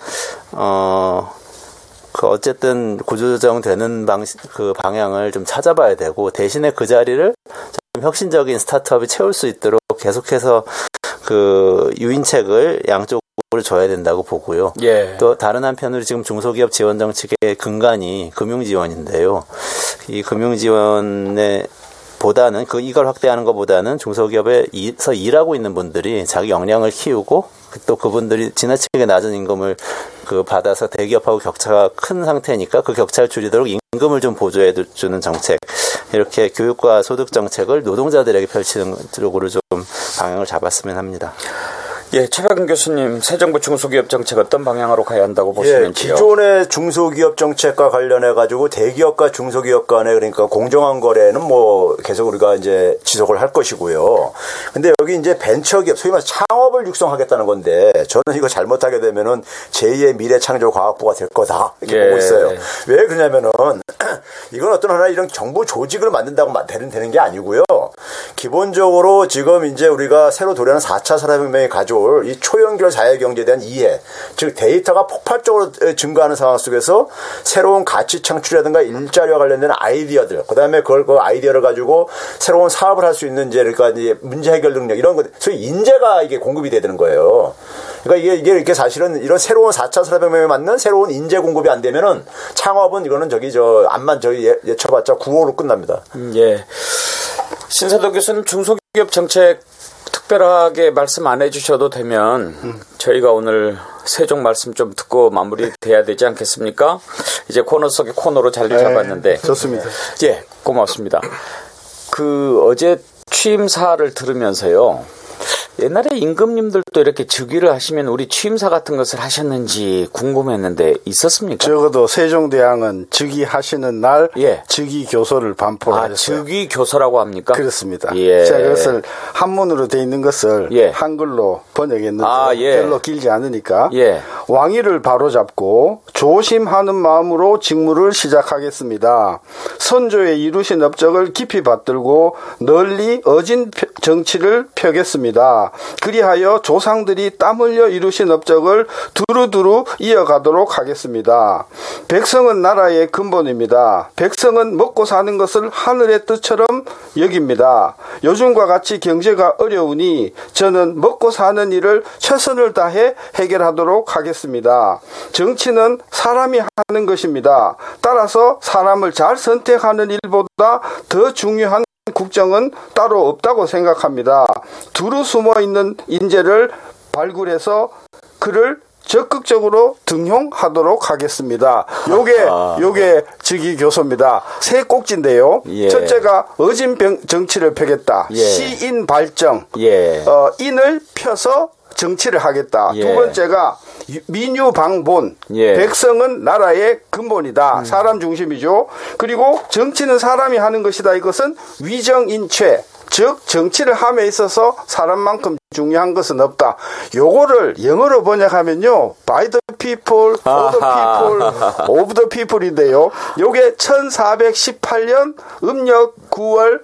어쨌든 구조조정되는 그 방향을 좀 찾아봐야 되고 대신에 그 자리를 좀 혁신적인 스타트업이 채울 수 있도록 계속해서 그 유인책을 양쪽으로 줘야 된다고 보고요. 예. 또 다른 한편으로 지금 중소기업 지원 정책의 근간이 금융지원인데요. 이 금융지원에 보다는 이걸 확대하는 것보다는 중소기업에서 일하고 있는 분들이 자기 역량을 키우고 또 그분들이 지나치게 낮은 임금을 받아서 대기업하고 격차가 큰 상태니까 그 격차를 줄이도록 임금을 좀 보조해 주는 정책, 이렇게 교육과 소득 정책을 노동자들에게 펼치는 쪽으로 좀 방향을 잡았으면 합니다. 예, 최백은 교수님, 새 정부 중소기업 정책 어떤 방향으로 가야 한다고 보시는지요? 기존의 중소기업 정책과 관련해 가지고 대기업과 중소기업 간에 그러니까 공정한 거래는 뭐 계속 우리가 이제 지속을 할 것이고요. 근데 여기 이제 벤처기업, 소위 말해서 창업을 육성하겠다는 건데 저는 이거 잘못하게 되면은 제2의 미래창조과학부가 될 거다 이렇게 보고 있어요. 왜 그러냐면은 이건 어떤 하나 이런 정부 조직을 만든다고 되는 게 아니고요. 기본적으로 지금 이제 우리가 새로 도래하는 4차 산업혁명이 가져올 이 초연결 자유경제에 대한 이해, 즉 데이터가 폭발적으로 증가하는 상황 속에서 새로운 가치 창출이라든가 일자리와 관련된 아이디어들, 그다음에 그 아이디어를 가지고 새로운 사업을 할 수 있는 이제 그러니까 이제 문제 해결 능력 이런 것, 소위 인재가 이게 공급이 돼야 되는 거예요. 그러니까 이게 이렇게 사실은 이런 새로운 4차 산업혁명에 맞는 새로운 인재 공급이 안 되면은 창업은 이거는 암만 예쳐봤자 9호로 끝납니다. 예. 신세도 교수님, 중소기업 정책 특별하게 말씀 안 해주셔도 되면 저희가 오늘 세종 말씀 좀 듣고 마무리돼야 되지 않겠습니까? 이제 코너 속에 코너로 자리 잡았는데. 좋습니다. 예, 고맙습니다. 어제 취임사를 들으면서요. 옛날에 임금님들도 이렇게 즉위를 하시면 우리 취임사 같은 것을 하셨는지 궁금했는데 있었습니까? 적어도 세종대왕은 즉위하시는 날 즉위교서를 반포를 하셨어요. 즉위교서라고 합니까? 그렇습니다. 예. 제가 그것을 한문으로 돼 있는 것을 한글로 번역했는데 별로 길지 않으니까 왕위를 바로잡고 조심하는 마음으로 직무를 시작하겠습니다. 선조의 이루신 업적을 깊이 받들고 널리 어진 정치를 펴겠습니다. 그리하여 조상들이 땀 흘려 이루신 업적을 두루두루 이어가도록 하겠습니다. 백성은 나라의 근본입니다. 백성은 먹고 사는 것을 하늘의 뜻처럼 여깁니다. 요즘과 같이 경제가 어려우니 저는 먹고 사는 일을 최선을 다해 해결하도록 하겠습니다. 정치는 사람이 하는 것입니다. 따라서 사람을 잘 선택하는 일보다 더 중요한 국정은 따로 없다고 생각합니다. 두루 숨어있는 인재를 발굴해서 그를 적극적으로 등용하도록 하겠습니다. 요게 즉위교서입니다. 세 꼭지인데요. 첫째가 어진 정치를 펴겠다. 시인 발정. 인을 펴서 정치를 하겠다. 두 번째가 민유방본. 백성은 나라의 근본이다. 사람 중심이죠. 그리고 정치는 사람이 하는 것이다. 이것은 위정인체. 즉 정치를 함에 있어서 사람만큼 중요한 것은 없다. 요거를 영어로 번역하면요. by the people, for the people, of the people인데요. 요게 1418년 음력 8월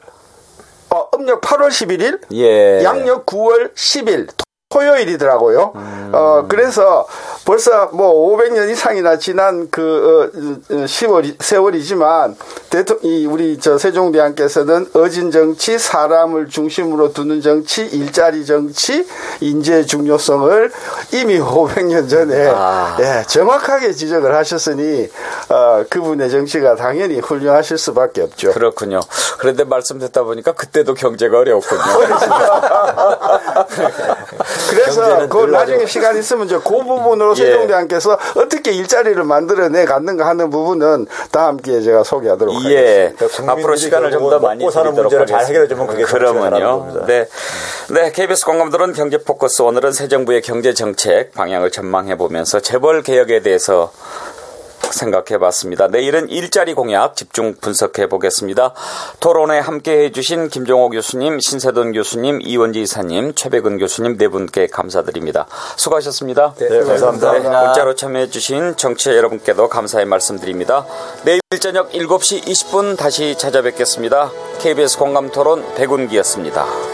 11일, 양력 9월 10일 토요일이더라고요. 그래서 벌써 뭐 500년 이상이나 지난 세월이지만 우리 세종대왕께서는 어진 정치, 사람을 중심으로 두는 정치, 일자리 정치, 인재의 중요성을 이미 500년 전에 정확하게 지적을 하셨으니 그분의 정치가 당연히 훌륭하실 수밖에 없죠. 그렇군요. 그런데 말씀 듣다 보니까 그때도 경제가 어려웠군요. 그래서 그 나중에 시간 있으면 그 부분으로 세종대왕께서 어떻게 일자리를 만들어내 갔는가 하는 부분은 다음 기회에 제가 소개하도록 하겠습니다. 앞으로 시간을 좀 더 많이 사는 문제를 잘 해결해 주면 그게 그러면요. 네, KBS 공감들은 경제 포커스. 오늘은 새 정부의 경제 정책 방향을 전망해 보면서 재벌 개혁에 대해서 생각해 봤습니다. 내일은 일자리 공약 집중 분석해 보겠습니다. 토론에 함께 해주신 김종호 교수님, 신세돈 교수님, 이원지 이사님, 최백은 교수님 네 분께 감사드립니다. 수고하셨습니다. 네, 감사합니다. 문자로 참여해 주신 청취자 여러분께도 감사의 말씀드립니다. 내일 저녁 7시 20분 다시 찾아뵙겠습니다. KBS 공감토론 백운기였습니다.